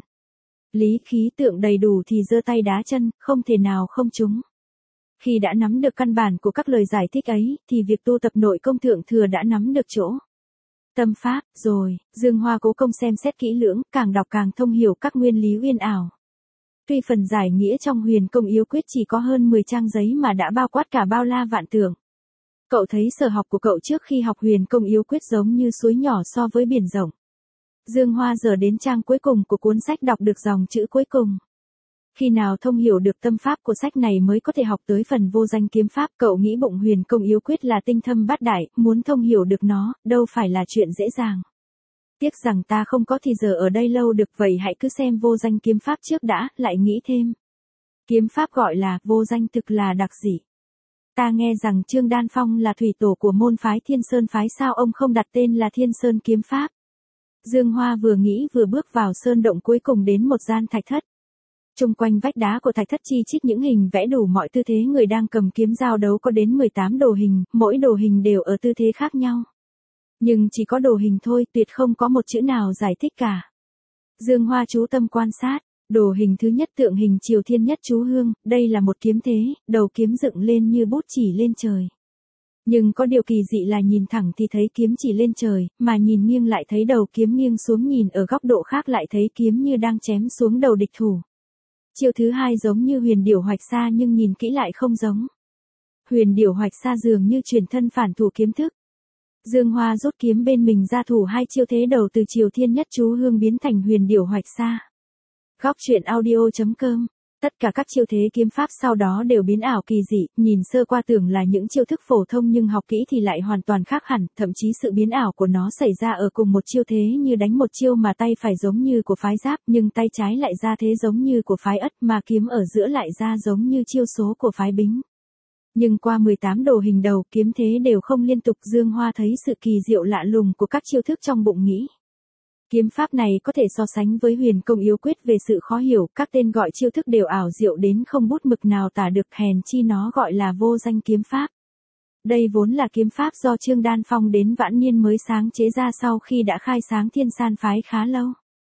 Lý khí tượng đầy đủ thì giơ tay đá chân, không thể nào không trúng. Khi đã nắm được căn bản của các lời giải thích ấy, thì việc tu tập nội công thượng thừa đã nắm được chỗ. Tâm pháp, rồi, Dương Hoa cố công xem xét kỹ lưỡng, càng đọc càng thông hiểu các nguyên lý uyên ảo. Tuy phần giải nghĩa trong Huyền Công Yếu Quyết chỉ có hơn 10 trang giấy mà đã bao quát cả bao la vạn tượng. Cậu thấy sở học của cậu trước khi học Huyền Công Yếu Quyết giống như suối nhỏ so với biển rộng. Dương Hoa giờ đến trang cuối cùng của cuốn sách đọc được dòng chữ cuối cùng. Khi nào thông hiểu được tâm pháp của sách này mới có thể học tới phần vô danh kiếm pháp, cậu nghĩ bụng Huyền Công Yếu Quyết là tinh thâm bát đại, muốn thông hiểu được nó, đâu phải là chuyện dễ dàng. Tiếc rằng ta không có thì giờ ở đây lâu được, vậy hãy cứ xem vô danh kiếm pháp trước đã, lại nghĩ thêm. Kiếm pháp gọi là vô danh thực là đặc dị. Ta nghe rằng Trương Đan Phong là thủy tổ của môn phái Thiên Sơn phái, sao ông không đặt tên là Thiên Sơn kiếm pháp? Dương Hoa vừa nghĩ vừa bước vào sơn động, cuối cùng đến một gian thạch thất. Chung quanh vách đá của thạch thất chi chít những hình vẽ đủ mọi tư thế người đang cầm kiếm giao đấu, có đến 18 đồ hình, mỗi đồ hình đều ở tư thế khác nhau. Nhưng chỉ có đồ hình thôi, tuyệt không có một chữ nào giải thích cả. Dương Hoa chú tâm quan sát, đồ hình thứ nhất tượng hình Triều Thiên Nhất Chú Hương, đây là một kiếm thế, đầu kiếm dựng lên như bút chỉ lên trời. Nhưng có điều kỳ dị là nhìn thẳng thì thấy kiếm chỉ lên trời, mà nhìn nghiêng lại thấy đầu kiếm nghiêng xuống, nhìn ở góc độ khác lại thấy kiếm như đang chém xuống đầu địch thủ. Chiêu thứ hai giống như Huyền Điểu Hoạch Sa, nhưng nhìn kỹ lại không giống. Huyền Điểu Hoạch Sa dường như chuyển thân phản thủ kiếm thức. Dương Hoa rút kiếm bên mình ra thủ hai chiêu thế đầu từ Triều Thiên Nhất Chú Hương biến thành Huyền Điểu Hoạch Sa. Góc truyện audio.com. Tất cả các chiêu thế kiếm pháp sau đó đều biến ảo kỳ dị, nhìn sơ qua tưởng là những chiêu thức phổ thông nhưng học kỹ thì lại hoàn toàn khác hẳn, thậm chí sự biến ảo của nó xảy ra ở cùng một chiêu thế, như đánh một chiêu mà tay phải giống như của phái Giáp, nhưng tay trái lại ra thế giống như của phái Ất, mà kiếm ở giữa lại ra giống như chiêu số của phái Bính. Nhưng qua 18 đồ hình đầu kiếm thế đều không liên tục, Dương Hoa thấy sự kỳ diệu lạ lùng của các chiêu thức trong bụng nghĩ. Kiếm pháp này có thể so sánh với Huyền Công Yếu Quyết về sự khó hiểu, các tên gọi chiêu thức đều ảo diệu đến không bút mực nào tả được, hèn chi nó gọi là vô danh kiếm pháp. Đây vốn là kiếm pháp do Trương Đan Phong đến Vãn Niên mới sáng chế ra sau khi đã khai sáng Thiên San phái khá lâu.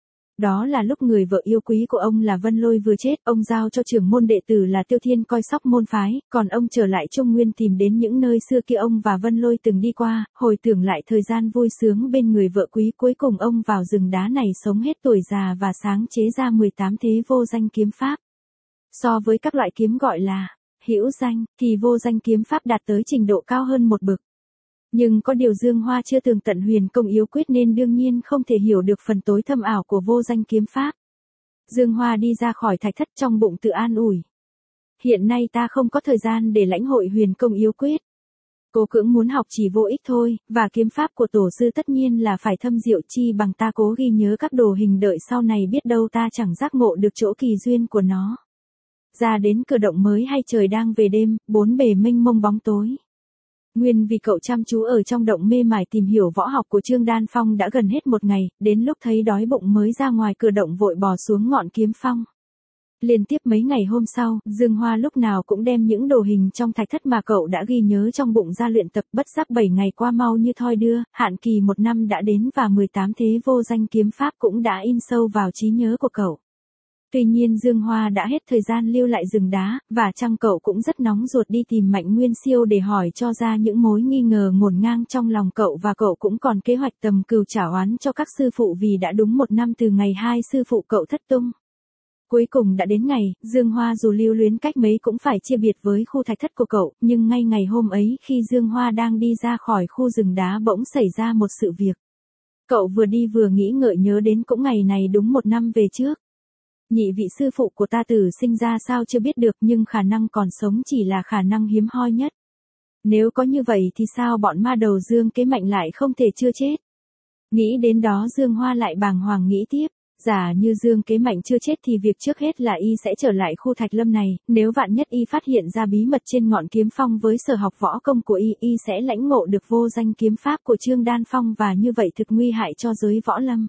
Đó là lúc người vợ yêu quý của ông là Vân Lôi vừa chết, ông giao cho trưởng môn đệ tử là Tiêu Thiên coi sóc môn phái, còn ông trở lại Trung Nguyên tìm đến những nơi xưa kia ông và Vân Lôi từng đi qua, hồi tưởng lại thời gian vui sướng bên người vợ quý, cuối cùng ông vào rừng đá này sống hết tuổi già và sáng chế ra 18 thế vô danh kiếm pháp. So với các loại kiếm gọi là hữu danh, thì vô danh kiếm pháp đạt tới trình độ cao hơn một bậc. Nhưng có điều Dương Hoa chưa tường tận Huyền Công Yếu Quyết nên đương nhiên không thể hiểu được phần tối thâm ảo của vô danh kiếm pháp. Dương Hoa đi ra khỏi thạch thất trong bụng tự an ủi. Hiện nay ta không có thời gian để lãnh hội Huyền Công Yếu Quyết. Cố cưỡng muốn học chỉ vô ích thôi, và kiếm pháp của tổ sư tất nhiên là phải thâm diệu, chi bằng ta cố ghi nhớ các đồ hình, đợi sau này biết đâu ta chẳng giác ngộ được chỗ kỳ duyên của nó. Ra đến cửa động mới hay trời đang về đêm, bốn bề mênh mông bóng tối. Nguyên vì cậu chăm chú ở trong động mê mải tìm hiểu võ học của Trương Đan Phong đã gần hết một ngày, đến lúc thấy đói bụng mới ra ngoài cửa động vội bò xuống ngọn kiếm phong. Liên tiếp mấy ngày hôm sau, Dương Hoa lúc nào cũng đem những đồ hình trong thạch thất mà cậu đã ghi nhớ trong bụng ra luyện tập, bất giác 7 ngày qua mau như thoi đưa, hạn kỳ 1 năm đã đến và 18 thế vô danh kiếm pháp cũng đã in sâu vào trí nhớ của cậu. Tuy nhiên Dương Hoa đã hết thời gian lưu lại rừng đá, và chăng cậu cũng rất nóng ruột đi tìm Mạnh Nguyên Siêu để hỏi cho ra những mối nghi ngờ ngổn ngang trong lòng cậu, và cậu cũng còn kế hoạch tầm cừu trả oán cho các sư phụ vì đã đúng 1 năm từ ngày hai sư phụ cậu thất tung. Cuối cùng đã đến ngày, Dương Hoa dù lưu luyến cách mấy cũng phải chia biệt với khu thạch thất của cậu, nhưng ngay ngày hôm ấy khi Dương Hoa đang đi ra khỏi khu rừng đá bỗng xảy ra một sự việc. Cậu vừa đi vừa nghĩ ngợi nhớ đến cũng ngày này đúng 1 năm về trước. Nhị vị sư phụ của ta tử sinh ra sao chưa biết được, nhưng khả năng còn sống chỉ là khả năng hiếm hoi nhất. Nếu có như vậy thì sao bọn ma đầu Dương Kế Mạnh lại không thể chưa chết? Nghĩ đến đó Dương Hoa lại bàng hoàng nghĩ tiếp. Giả như Dương Kế Mạnh chưa chết thì việc trước hết là y sẽ trở lại khu Thạch Lâm này, nếu vạn nhất y phát hiện ra bí mật trên ngọn kiếm phong với sở học võ công của y sẽ lãnh ngộ được vô danh kiếm pháp của Trương Đan Phong và như vậy thực nguy hại cho giới võ lâm.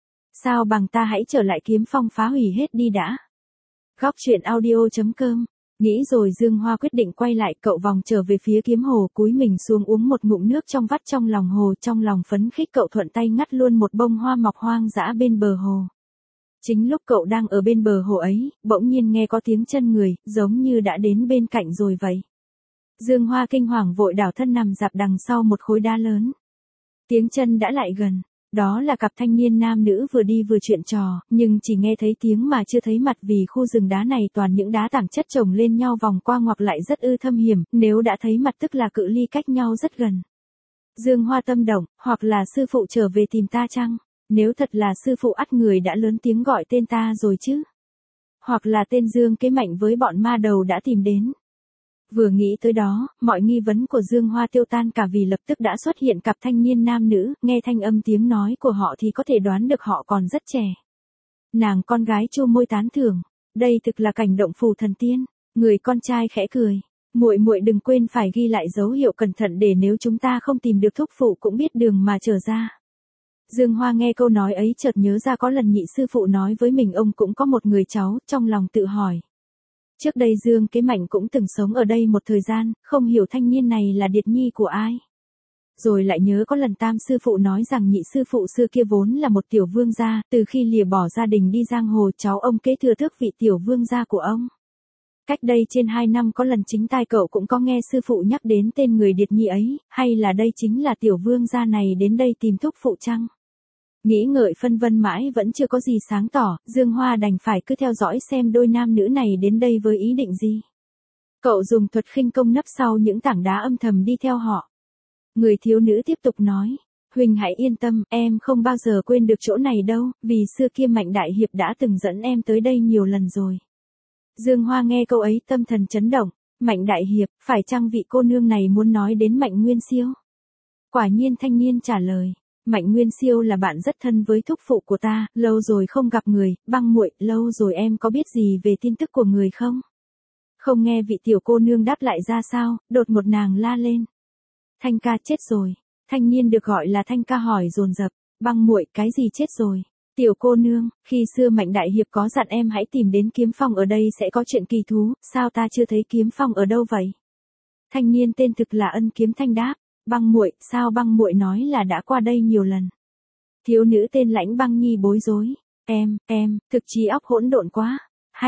Sao bằng ta hãy trở lại kiếm phong phá hủy hết đi đã. Góc truyện audio.com. Nghĩ rồi Dương Hoa quyết định quay lại, cậu vòng trở về phía kiếm hồ, cúi mình xuống uống một ngụm nước trong vắt trong lòng hồ, trong lòng phấn khích cậu thuận tay ngắt luôn một bông hoa mọc hoang dã bên bờ hồ. Chính lúc cậu đang ở bên bờ hồ ấy, bỗng nhiên nghe có tiếng chân người, giống như đã đến bên cạnh rồi vậy. Dương Hoa kinh hoàng vội đảo thân nằm dạp đằng sau một khối đá lớn. Tiếng chân đã lại gần. Đó là cặp thanh niên nam nữ vừa đi vừa chuyện trò, nhưng chỉ nghe thấy tiếng mà chưa thấy mặt vì khu rừng đá này toàn những đá tảng chất chồng lên nhau vòng qua ngoặc lại rất thâm hiểm, nếu đã thấy mặt tức là cự ly cách nhau rất gần. Dương Hoa tâm động, hoặc là sư phụ trở về tìm ta chăng? Nếu thật là sư phụ ắt người đã lớn tiếng gọi tên ta rồi chứ? Hoặc là tên Dương Kế Mạnh với bọn ma đầu đã tìm đến. Vừa nghĩ tới đó, mọi nghi vấn của Dương Hoa tiêu tan cả vì lập tức đã xuất hiện cặp thanh niên nam nữ, nghe thanh âm tiếng nói của họ thì có thể đoán được họ còn rất trẻ. Nàng con gái chu môi tán thưởng, đây thực là cảnh động phù thần tiên. Người con trai khẽ cười, muội muội đừng quên phải ghi lại dấu hiệu cẩn thận để nếu chúng ta không tìm được thúc phụ cũng biết đường mà trở ra. Dương Hoa nghe câu nói ấy chợt nhớ ra có lần nhị sư phụ nói với mình ông cũng có một người cháu, trong lòng tự hỏi. Trước đây Dương Kế Mạnh cũng từng sống ở đây một thời gian, không hiểu thanh niên này là điệt nhi của ai. Rồi lại nhớ có lần tam sư phụ nói rằng nhị sư phụ xưa kia vốn là một tiểu vương gia, từ khi lìa bỏ gia đình đi giang hồ cháu ông kế thừa tước vị tiểu vương gia của ông. Cách đây trên 2 năm có lần chính tai cậu cũng có nghe sư phụ nhắc đến tên người điệt nhi ấy, hay là đây chính là tiểu vương gia này đến đây tìm thúc phụ chăng? Nghĩ ngợi phân vân mãi vẫn chưa có gì sáng tỏ, Dương Hoa đành phải cứ theo dõi xem đôi nam nữ này đến đây với ý định gì. Cậu dùng thuật khinh công nấp sau những tảng đá âm thầm đi theo họ. Người thiếu nữ tiếp tục nói, Huỳnh hãy yên tâm, em không bao giờ quên được chỗ này đâu, vì xưa kia Mạnh Đại Hiệp đã từng dẫn em tới đây nhiều lần rồi. Dương Hoa nghe câu ấy tâm thần chấn động, Mạnh Đại Hiệp, phải chăng vị cô nương này muốn nói đến Mạnh Nguyên Siêu? Quả nhiên thanh niên trả lời. Mạnh Nguyên Siêu là bạn rất thân với thúc phụ của ta, lâu rồi không gặp người, Băng muội, lâu rồi em có biết gì về tin tức của người không? Không nghe vị tiểu cô nương đáp lại ra sao, đột một nàng la lên. Thanh ca chết rồi. Thanh niên được gọi là Thanh ca hỏi dồn dập, Băng muội, cái gì chết rồi? Tiểu cô nương, khi xưa Mạnh Đại Hiệp có dặn em hãy tìm đến kiếm phong ở đây sẽ có chuyện kỳ thú, sao ta chưa thấy kiếm phong ở đâu vậy? Thanh niên tên thực là Ân Kiếm Thanh đáp. Băng muội, sao Băng muội nói là đã qua đây nhiều lần? Thiếu nữ tên Lãnh Băng Nhi bối rối, em, thực trí óc hỗn độn quá,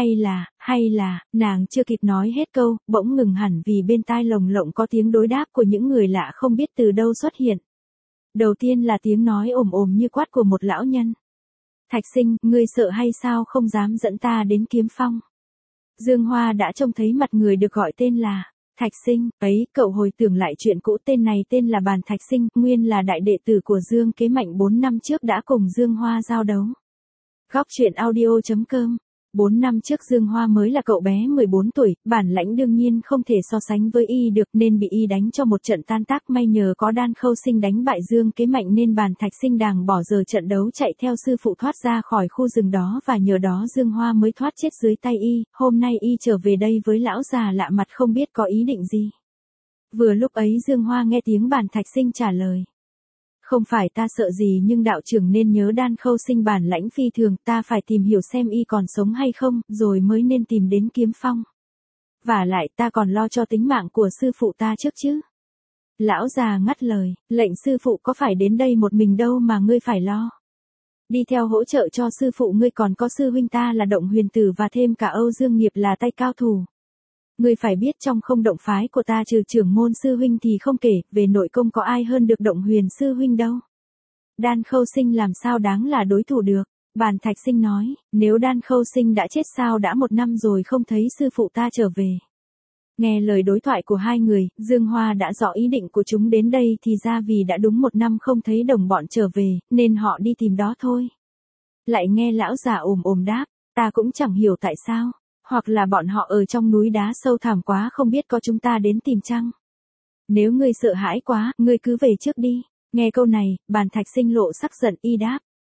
hay là, nàng chưa kịp nói hết câu, bỗng ngừng hẳn vì bên tai lồng lộng có tiếng đối đáp của những người lạ không biết từ đâu xuất hiện. Đầu tiên là tiếng nói ồm ồm như quát của một lão nhân. Thạch Sinh, ngươi sợ hay sao không dám dẫn ta đến kiếm phong? Dương Hoa đã trông thấy mặt người được gọi tên là Thạch Sinh, ấy, cậu hồi tưởng lại chuyện cũ, tên này tên là Bàn Thạch Sinh, nguyên là đại đệ tử của Dương Kế Mạnh 4 năm trước đã cùng Dương Hoa giao đấu. Góc truyện audio.com. 4 năm trước Dương Hoa mới là cậu bé 14 tuổi, bản lãnh đương nhiên không thể so sánh với y được nên bị y đánh cho một trận tan tác, may nhờ có Đan Khâu Sinh đánh bại Dương Kế Mạnh nên Bàn Thạch Sinh đàng bỏ giờ trận đấu chạy theo sư phụ thoát ra khỏi khu rừng đó và nhờ đó Dương Hoa mới thoát chết dưới tay y, hôm nay y trở về đây với lão già lạ mặt không biết có ý định gì. Vừa lúc ấy Dương Hoa nghe tiếng Bàn Thạch Sinh trả lời. Không phải ta sợ gì nhưng đạo trưởng nên nhớ Đan Khâu Sinh bản lãnh phi thường, ta phải tìm hiểu xem y còn sống hay không, rồi mới nên tìm đến kiếm phong. Vả lại ta còn lo cho tính mạng của sư phụ ta trước chứ. Lão già ngắt lời, lệnh sư phụ có phải đến đây một mình đâu mà ngươi phải lo. Đi theo hỗ trợ cho sư phụ ngươi còn có sư huynh ta là Động Huyền Tử và thêm cả Âu Dương Nghiệp là tay cao thủ. Ngươi phải biết trong không động phái của ta trừ trưởng môn sư huynh thì không kể, về nội công có ai hơn được Động Huyền sư huynh đâu. Đan Khâu Sinh làm sao đáng là đối thủ được. Bàn Thạch Sinh nói, nếu Đan Khâu Sinh đã chết sao đã 1 năm rồi không thấy sư phụ ta trở về. Nghe lời đối thoại của hai người, Dương Hoa đã rõ ý định của chúng đến đây thì ra vì đã đúng 1 năm không thấy đồng bọn trở về, nên họ đi tìm đó thôi. Lại nghe lão già ồm ồm đáp, ta cũng chẳng hiểu tại sao. Hoặc là bọn họ ở trong núi đá sâu thẳm quá không biết có chúng ta đến tìm chăng. Nếu ngươi sợ hãi quá, ngươi cứ về trước đi. Nghe câu này, Bàn Thạch Sinh lộ sắc giận y đáp.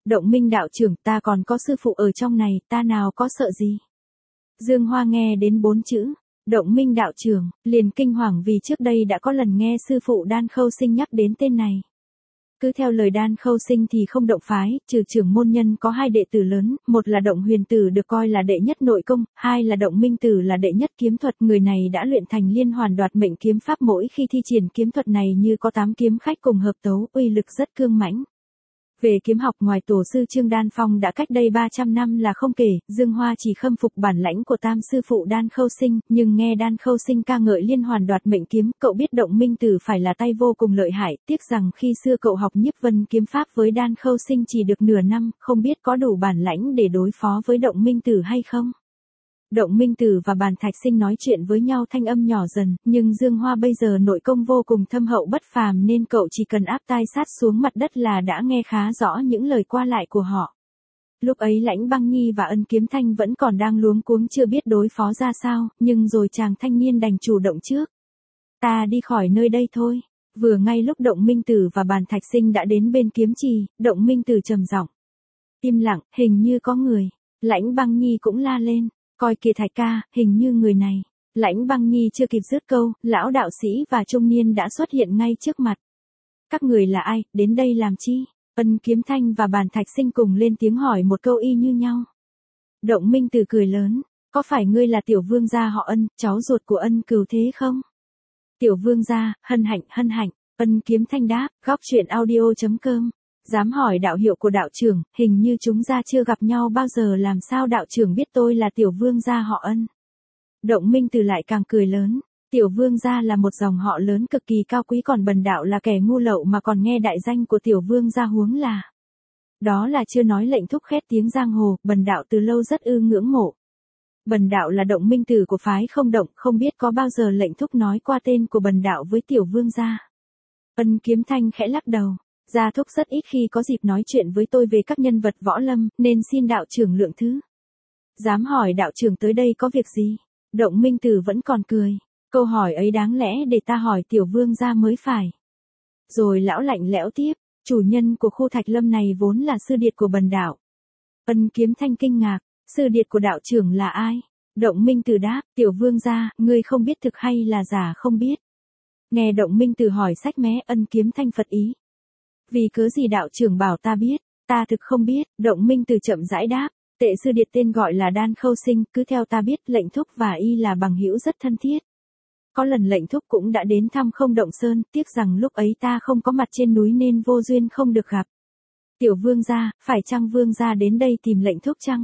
Động Minh đạo trưởng, ta còn có sư phụ ở trong này, ta nào có sợ gì. Dương Hoa nghe đến 4 chữ, Động Minh đạo trưởng, liền kinh hoàng vì trước đây đã có lần nghe sư phụ Đan Khâu Sinh nhắc đến tên này. Cứ theo lời Đan Khâu Sinh thì không động phái, trừ trưởng môn nhân có 2 đệ tử lớn, một là Động Huyền Tử được coi là đệ nhất nội công, 2 là Động Minh Tử là đệ nhất kiếm thuật. Người này đã luyện thành liên hoàn đoạt mệnh kiếm pháp, mỗi khi thi triển kiếm thuật này như có 8 kiếm khách cùng hợp tấu, uy lực rất cương mãnh. Về kiếm học, ngoài tổ sư Trương Đan Phong đã cách đây 300 năm là không kể, Dương Hoa chỉ khâm phục bản lãnh của tam sư phụ Đan Khâu Sinh, nhưng nghe Đan Khâu Sinh ca ngợi liên hoàn đoạt mệnh kiếm, cậu biết Động Minh Tử phải là tay vô cùng lợi hại, tiếc rằng khi xưa cậu học Nhiếp Vân kiếm pháp với Đan Khâu Sinh chỉ được nửa năm, không biết có đủ bản lãnh để đối phó với Động Minh Tử hay không. Động Minh Tử và Bàn Thạch Sinh nói chuyện với nhau thanh âm nhỏ dần, nhưng Dương Hoa bây giờ nội công vô cùng thâm hậu bất phàm nên cậu chỉ cần áp tai sát xuống mặt đất là đã nghe khá rõ những lời qua lại của họ. Lúc ấy Lãnh Băng Nhi và Ân Kiếm Thanh vẫn còn đang luống cuống chưa biết đối phó ra sao, nhưng rồi chàng thanh niên đành chủ động trước. Ta đi khỏi nơi đây thôi. Vừa ngay lúc Động Minh Tử và Bàn Thạch Sinh đã đến bên kiếm trì, Động Minh Tử trầm giọng. Im lặng, hình như có người. Lãnh Băng Nhi cũng la lên. Coi kìa Thạch ca, hình như người này. Lãnh Băng Nhi chưa kịp dứt câu, lão đạo sĩ và trung niên đã xuất hiện ngay trước mặt. Các người là ai, đến đây làm chi? Ân Kiếm Thanh và Bàn Thạch Sinh cùng lên tiếng hỏi một câu y như nhau. Động Minh Tử cười lớn, có phải ngươi là tiểu vương gia họ Ân, cháu ruột của Ân Cửu thế không? Tiểu vương gia, hân hạnh, Ân Kiếm Thanh đáp, góc truyện audio.com. Dám hỏi đạo hiệu của đạo trưởng, hình như chúng ta chưa gặp nhau bao giờ, làm sao đạo trưởng biết tôi là tiểu vương gia họ Ân? Động Minh Tử lại càng cười lớn, tiểu vương gia là một dòng họ lớn cực kỳ cao quý, còn bần đạo là kẻ ngu lậu mà còn nghe đại danh của tiểu vương gia huống là. Đó là chưa nói lệnh thúc khét tiếng giang hồ, bần đạo từ lâu rất ngưỡng mộ. Bần đạo là Động Minh Tử của phái Không Động, không biết có bao giờ lệnh thúc nói qua tên của bần đạo với tiểu vương gia. Ân Kiếm Thanh khẽ lắc đầu. Gia thúc rất ít khi có dịp nói chuyện với tôi về các nhân vật võ lâm, nên xin đạo trưởng lượng thứ. Dám hỏi đạo trưởng tới đây có việc gì? Động Minh Tử vẫn còn cười. Câu hỏi ấy đáng lẽ để ta hỏi tiểu vương gia mới phải. Rồi lão lạnh lẽo tiếp, chủ nhân của khu Thạch Lâm này vốn là sư điệt của bần đạo. Ân Kiếm Thanh kinh ngạc, sư điệt của đạo trưởng là ai? Động Minh Tử đáp, tiểu vương gia, ngươi không biết thực hay là giả không biết? Nghe Động Minh Tử hỏi sách mé, Ân Kiếm Thanh phật ý. Vì cớ gì đạo trưởng bảo ta biết, ta thực không biết. Động Minh Tử chậm rãi đáp, tệ sư điệt tên gọi là Đan Khâu Sinh, cứ theo ta biết lệnh thúc và y là bằng hữu rất thân thiết. Có lần lệnh thúc cũng đã đến thăm Không Động Sơn, tiếc rằng lúc ấy ta không có mặt trên núi nên vô duyên không được gặp. Tiểu vương gia, phải chăng vương gia đến đây tìm lệnh thúc chăng?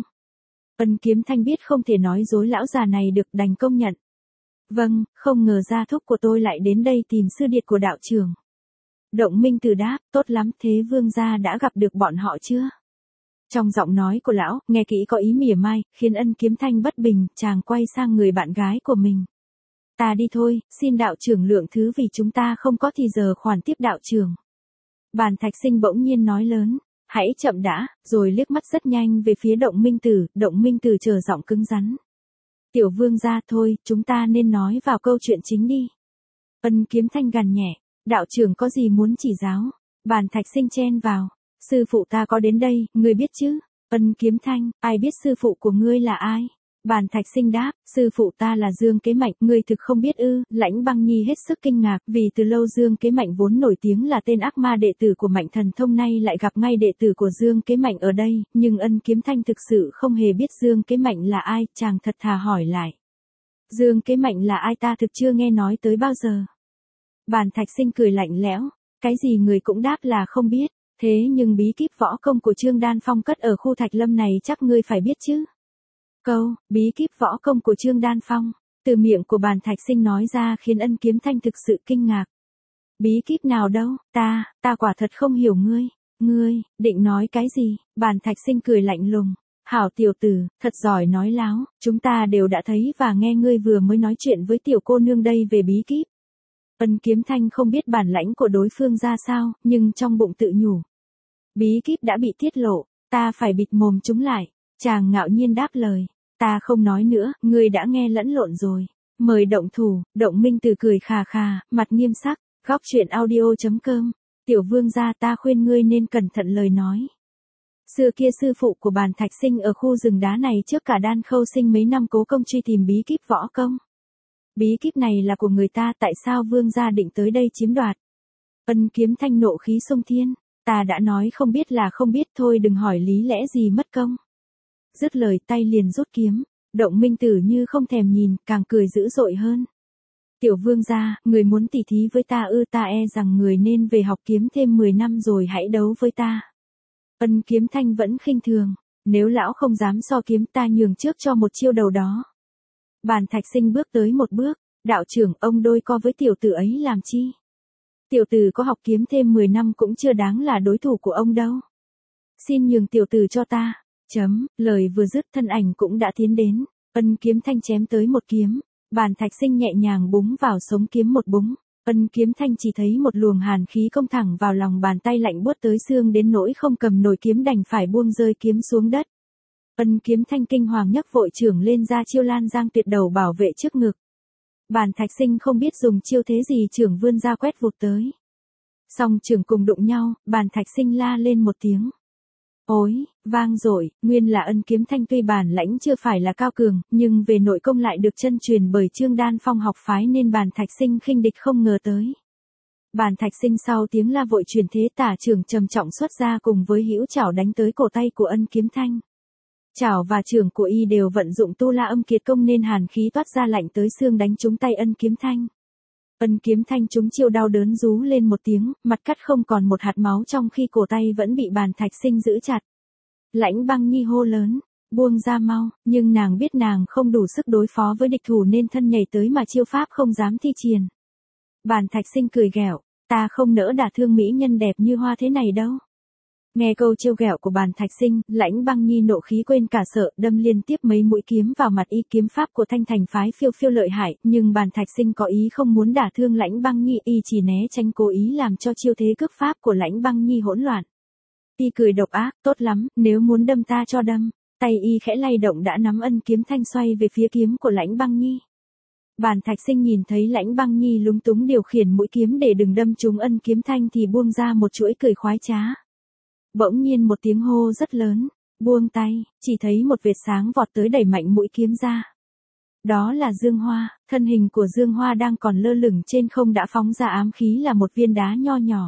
Ân Kiếm Thanh biết không thể nói dối lão già này được, đành công nhận. Vâng, không ngờ gia thúc của tôi lại đến đây tìm sư điệt của đạo trưởng. Động Minh Tử đáp, tốt lắm, thế vương gia đã gặp được bọn họ chưa? Trong giọng nói của lão, nghe kỹ có ý mỉa mai, khiến Ân Kiếm Thanh bất bình, chàng quay sang người bạn gái của mình. Ta đi thôi, xin đạo trưởng lượng thứ vì chúng ta không có thì giờ khoản tiếp đạo trưởng. Bàn Thạch Sinh bỗng nhiên nói lớn, hãy chậm đã, rồi liếc mắt rất nhanh về phía Động Minh Tử, Động Minh Tử chờ giọng cứng rắn. Tiểu vương gia thôi, chúng ta nên nói vào câu chuyện chính đi. Ân Kiếm Thanh gằn nhẹ. Đạo trưởng có gì muốn chỉ giáo? Bàn Thạch Sinh chen vào. Sư phụ ta có đến đây, ngươi biết chứ? Ân Kiếm Thanh, ai biết sư phụ của ngươi là ai? Bàn Thạch Sinh đáp, sư phụ ta là Dương Kế Mạnh, ngươi thực không biết ư? Lãnh Băng Nhi hết sức kinh ngạc, vì từ lâu Dương Kế Mạnh vốn nổi tiếng là tên ác ma đệ tử của Mạnh Thần Thông, nay lại gặp ngay đệ tử của Dương Kế Mạnh ở đây, nhưng Ân Kiếm Thanh thực sự không hề biết Dương Kế Mạnh là ai, chàng thật thà hỏi lại. Dương Kế Mạnh là ai, ta thực chưa nghe nói tới bao giờ. Bàn Thạch Sinh cười lạnh lẽo, cái gì người cũng đáp là không biết, thế nhưng bí kíp võ công của Trương Đan Phong cất ở khu Thạch Lâm này chắc ngươi phải biết chứ. Câu, bí kíp võ công của Trương Đan Phong, từ miệng của Bàn Thạch Sinh nói ra khiến Ân Kiếm Thanh thực sự kinh ngạc. Bí kíp nào đâu, ta quả thật không hiểu ngươi, định nói cái gì? Bàn Thạch Sinh cười lạnh lùng. Hảo tiểu tử, thật giỏi nói láo, chúng ta đều đã thấy và nghe ngươi vừa mới nói chuyện với tiểu cô nương đây về bí kíp. Ân Kiếm Thanh không biết bản lãnh của đối phương ra sao, nhưng trong bụng tự nhủ. Bí kíp đã bị tiết lộ, ta phải bịt mồm chúng lại. Chàng ngạo nhiên đáp lời, ta không nói nữa, ngươi đã nghe lẫn lộn rồi. Mời động thủ. Động Minh Tử cười khà khà, mặt nghiêm sắc, góc truyện audio.com. Tiểu vương gia, ta khuyên ngươi nên cẩn thận lời nói. Xưa kia sư phụ của Bàn Thạch Sinh ở khu rừng đá này trước cả Đan Khâu Sinh mấy năm cố công truy tìm bí kíp võ công. Bí kíp này là của người ta, tại sao vương gia định tới đây chiếm đoạt? Ân Kiếm Thanh nộ khí xông thiên, ta đã nói không biết là không biết thôi, đừng hỏi lý lẽ gì mất công. Dứt lời tay liền rút kiếm, Động Minh Tử như không thèm nhìn, càng cười dữ dội hơn. Tiểu vương gia, người muốn tỉ thí với ta ư? Ta e rằng người nên về học kiếm thêm 10 năm rồi hãy đấu với ta. Ân Kiếm Thanh vẫn khinh thường, nếu lão không dám so kiếm ta nhường trước cho một chiêu đầu đó. Bàn Thạch Sinh bước tới một bước, đạo trưởng, ông đôi co với tiểu tử ấy làm chi? Tiểu tử có học kiếm thêm 10 năm cũng chưa đáng là đối thủ của ông đâu. Xin nhường tiểu tử cho ta. Lời vừa dứt thân ảnh cũng đã tiến đến, Ân Kiếm Thanh chém tới một kiếm, Bàn Thạch Sinh nhẹ nhàng búng vào sống kiếm một búng. Ân Kiếm Thanh chỉ thấy một luồng hàn khí công thẳng vào lòng bàn tay, lạnh buốt tới xương đến nỗi không cầm nổi kiếm, đành phải buông rơi kiếm xuống đất. Ân Kiếm Thanh kinh hoàng nhấc vội chưởng lên ra chiêu Lan Giang Tuyệt Đầu bảo vệ trước ngực. Bàn Thạch Sinh không biết dùng chiêu thế gì, chưởng vươn ra quét vụt tới. Song chưởng cùng đụng nhau, Bàn Thạch Sinh la lên một tiếng. Ối, vang dội, nguyên là Ân Kiếm Thanh tuy bản lãnh chưa phải là cao cường, nhưng về nội công lại được chân truyền bởi Trương Đan Phong học phái nên Bàn Thạch Sinh khinh địch không ngờ tới. Bàn Thạch Sinh sau tiếng la vội truyền thế tả chưởng trầm trọng xuất ra cùng với hữu chảo đánh tới cổ tay của Ân Kiếm Thanh. Chảo và chưởng của y đều vận dụng tu la âm kiệt công nên hàn khí toát ra lạnh tới xương, đánh trúng tay Ân Kiếm Thanh. Ân Kiếm Thanh trúng chiêu đau đớn rú lên một tiếng, mặt cắt không còn một hạt máu, trong khi cổ tay vẫn bị Bàn Thạch Sinh giữ chặt. Lãnh Băng Nhi hô lớn, buông ra mau, nhưng nàng biết nàng không đủ sức đối phó với địch thủ nên thân nhảy tới mà chiêu pháp không dám thi triển. Bàn Thạch Sinh cười ghẹo, ta không nỡ đả thương mỹ nhân đẹp như hoa thế này đâu. Nghe câu trêu ghẹo của Bàn Thạch Sinh, Lãnh Băng Nhi nộ khí quên cả sợ, đâm liên tiếp mấy mũi kiếm vào mặt y. Kiếm pháp của Thanh Thành phái phiêu phiêu lợi hại, nhưng Bàn Thạch Sinh có ý không muốn đả thương Lãnh Băng Nhi, y chỉ né tránh, cố ý làm cho chiêu thế cước pháp của Lãnh Băng Nhi hỗn loạn. Y cười độc ác, tốt lắm, nếu muốn đâm ta cho đâm. Tay y khẽ lay động đã nắm Ân Kiếm Thanh xoay về phía kiếm của Lãnh Băng Nhi. Bàn Thạch Sinh nhìn thấy Lãnh Băng Nhi lúng túng điều khiển mũi kiếm để đừng đâm trúng Ân Kiếm Thanh thì buông ra một chuỗi cười khoái trá. Bỗng nhiên một tiếng hô rất lớn, buông tay, chỉ thấy một vệt sáng vọt tới đẩy mạnh mũi kiếm ra. Đó là Dương Hoa, thân hình của Dương Hoa đang còn lơ lửng trên không đã phóng ra ám khí là một viên đá nho nhỏ.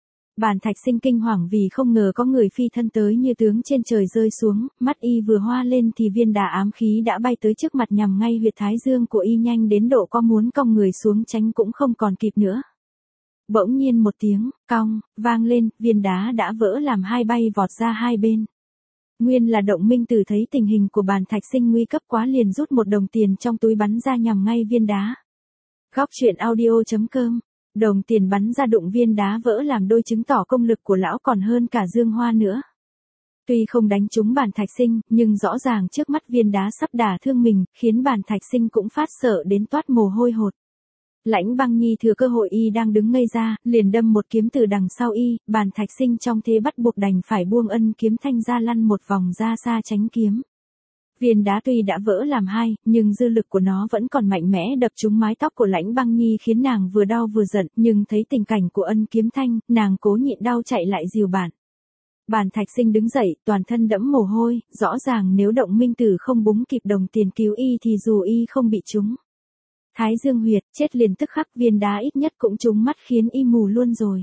Bàn Thạch Sinh kinh hoàng vì không ngờ có người phi thân tới như tướng trên trời rơi xuống, mắt y vừa hoa lên thì viên đá ám khí đã bay tới trước mặt nhằm ngay huyệt thái dương của y, nhanh đến độ có muốn cong người xuống tránh cũng không còn kịp nữa. Bỗng nhiên một tiếng, cong, vang lên, viên đá đã vỡ làm hai, bay vọt ra hai bên. Nguyên là Động Minh Tử thấy tình hình của Bàn Thạch Sinh nguy cấp quá liền rút một đồng tiền trong túi bắn ra nhằm ngay viên đá. Góc truyện audio.com, đồng tiền bắn ra đụng viên đá vỡ làm đôi, chứng tỏ công lực của lão còn hơn cả Dương Hoa nữa. Tuy không đánh trúng Bàn Thạch Sinh, nhưng rõ ràng trước mắt viên đá sắp đả thương mình, khiến Bàn Thạch Sinh cũng phát sợ đến toát mồ hôi hột. Lãnh Băng Nhi thừa cơ hội y đang đứng ngây ra, liền đâm một kiếm từ đằng sau y. Bàn Thạch Sinh trong thế bắt buộc đành phải buông Ân Kiếm Thanh ra, lăn một vòng ra xa tránh kiếm. Viên đá tuy đã vỡ làm hai, nhưng dư lực của nó vẫn còn mạnh mẽ, đập trúng mái tóc của Lãnh Băng Nhi khiến nàng vừa đau vừa giận, nhưng thấy tình cảnh của Ân Kiếm Thanh, nàng cố nhịn đau chạy lại dìu bạn. Bàn Thạch Sinh đứng dậy, toàn thân đẫm mồ hôi, rõ ràng nếu Động Minh Tử không búng kịp đồng tiền cứu y thì dù y không bị trúng Thái Dương huyệt, chết liền tức khắc, viên đá ít nhất cũng trúng mắt khiến y mù luôn rồi.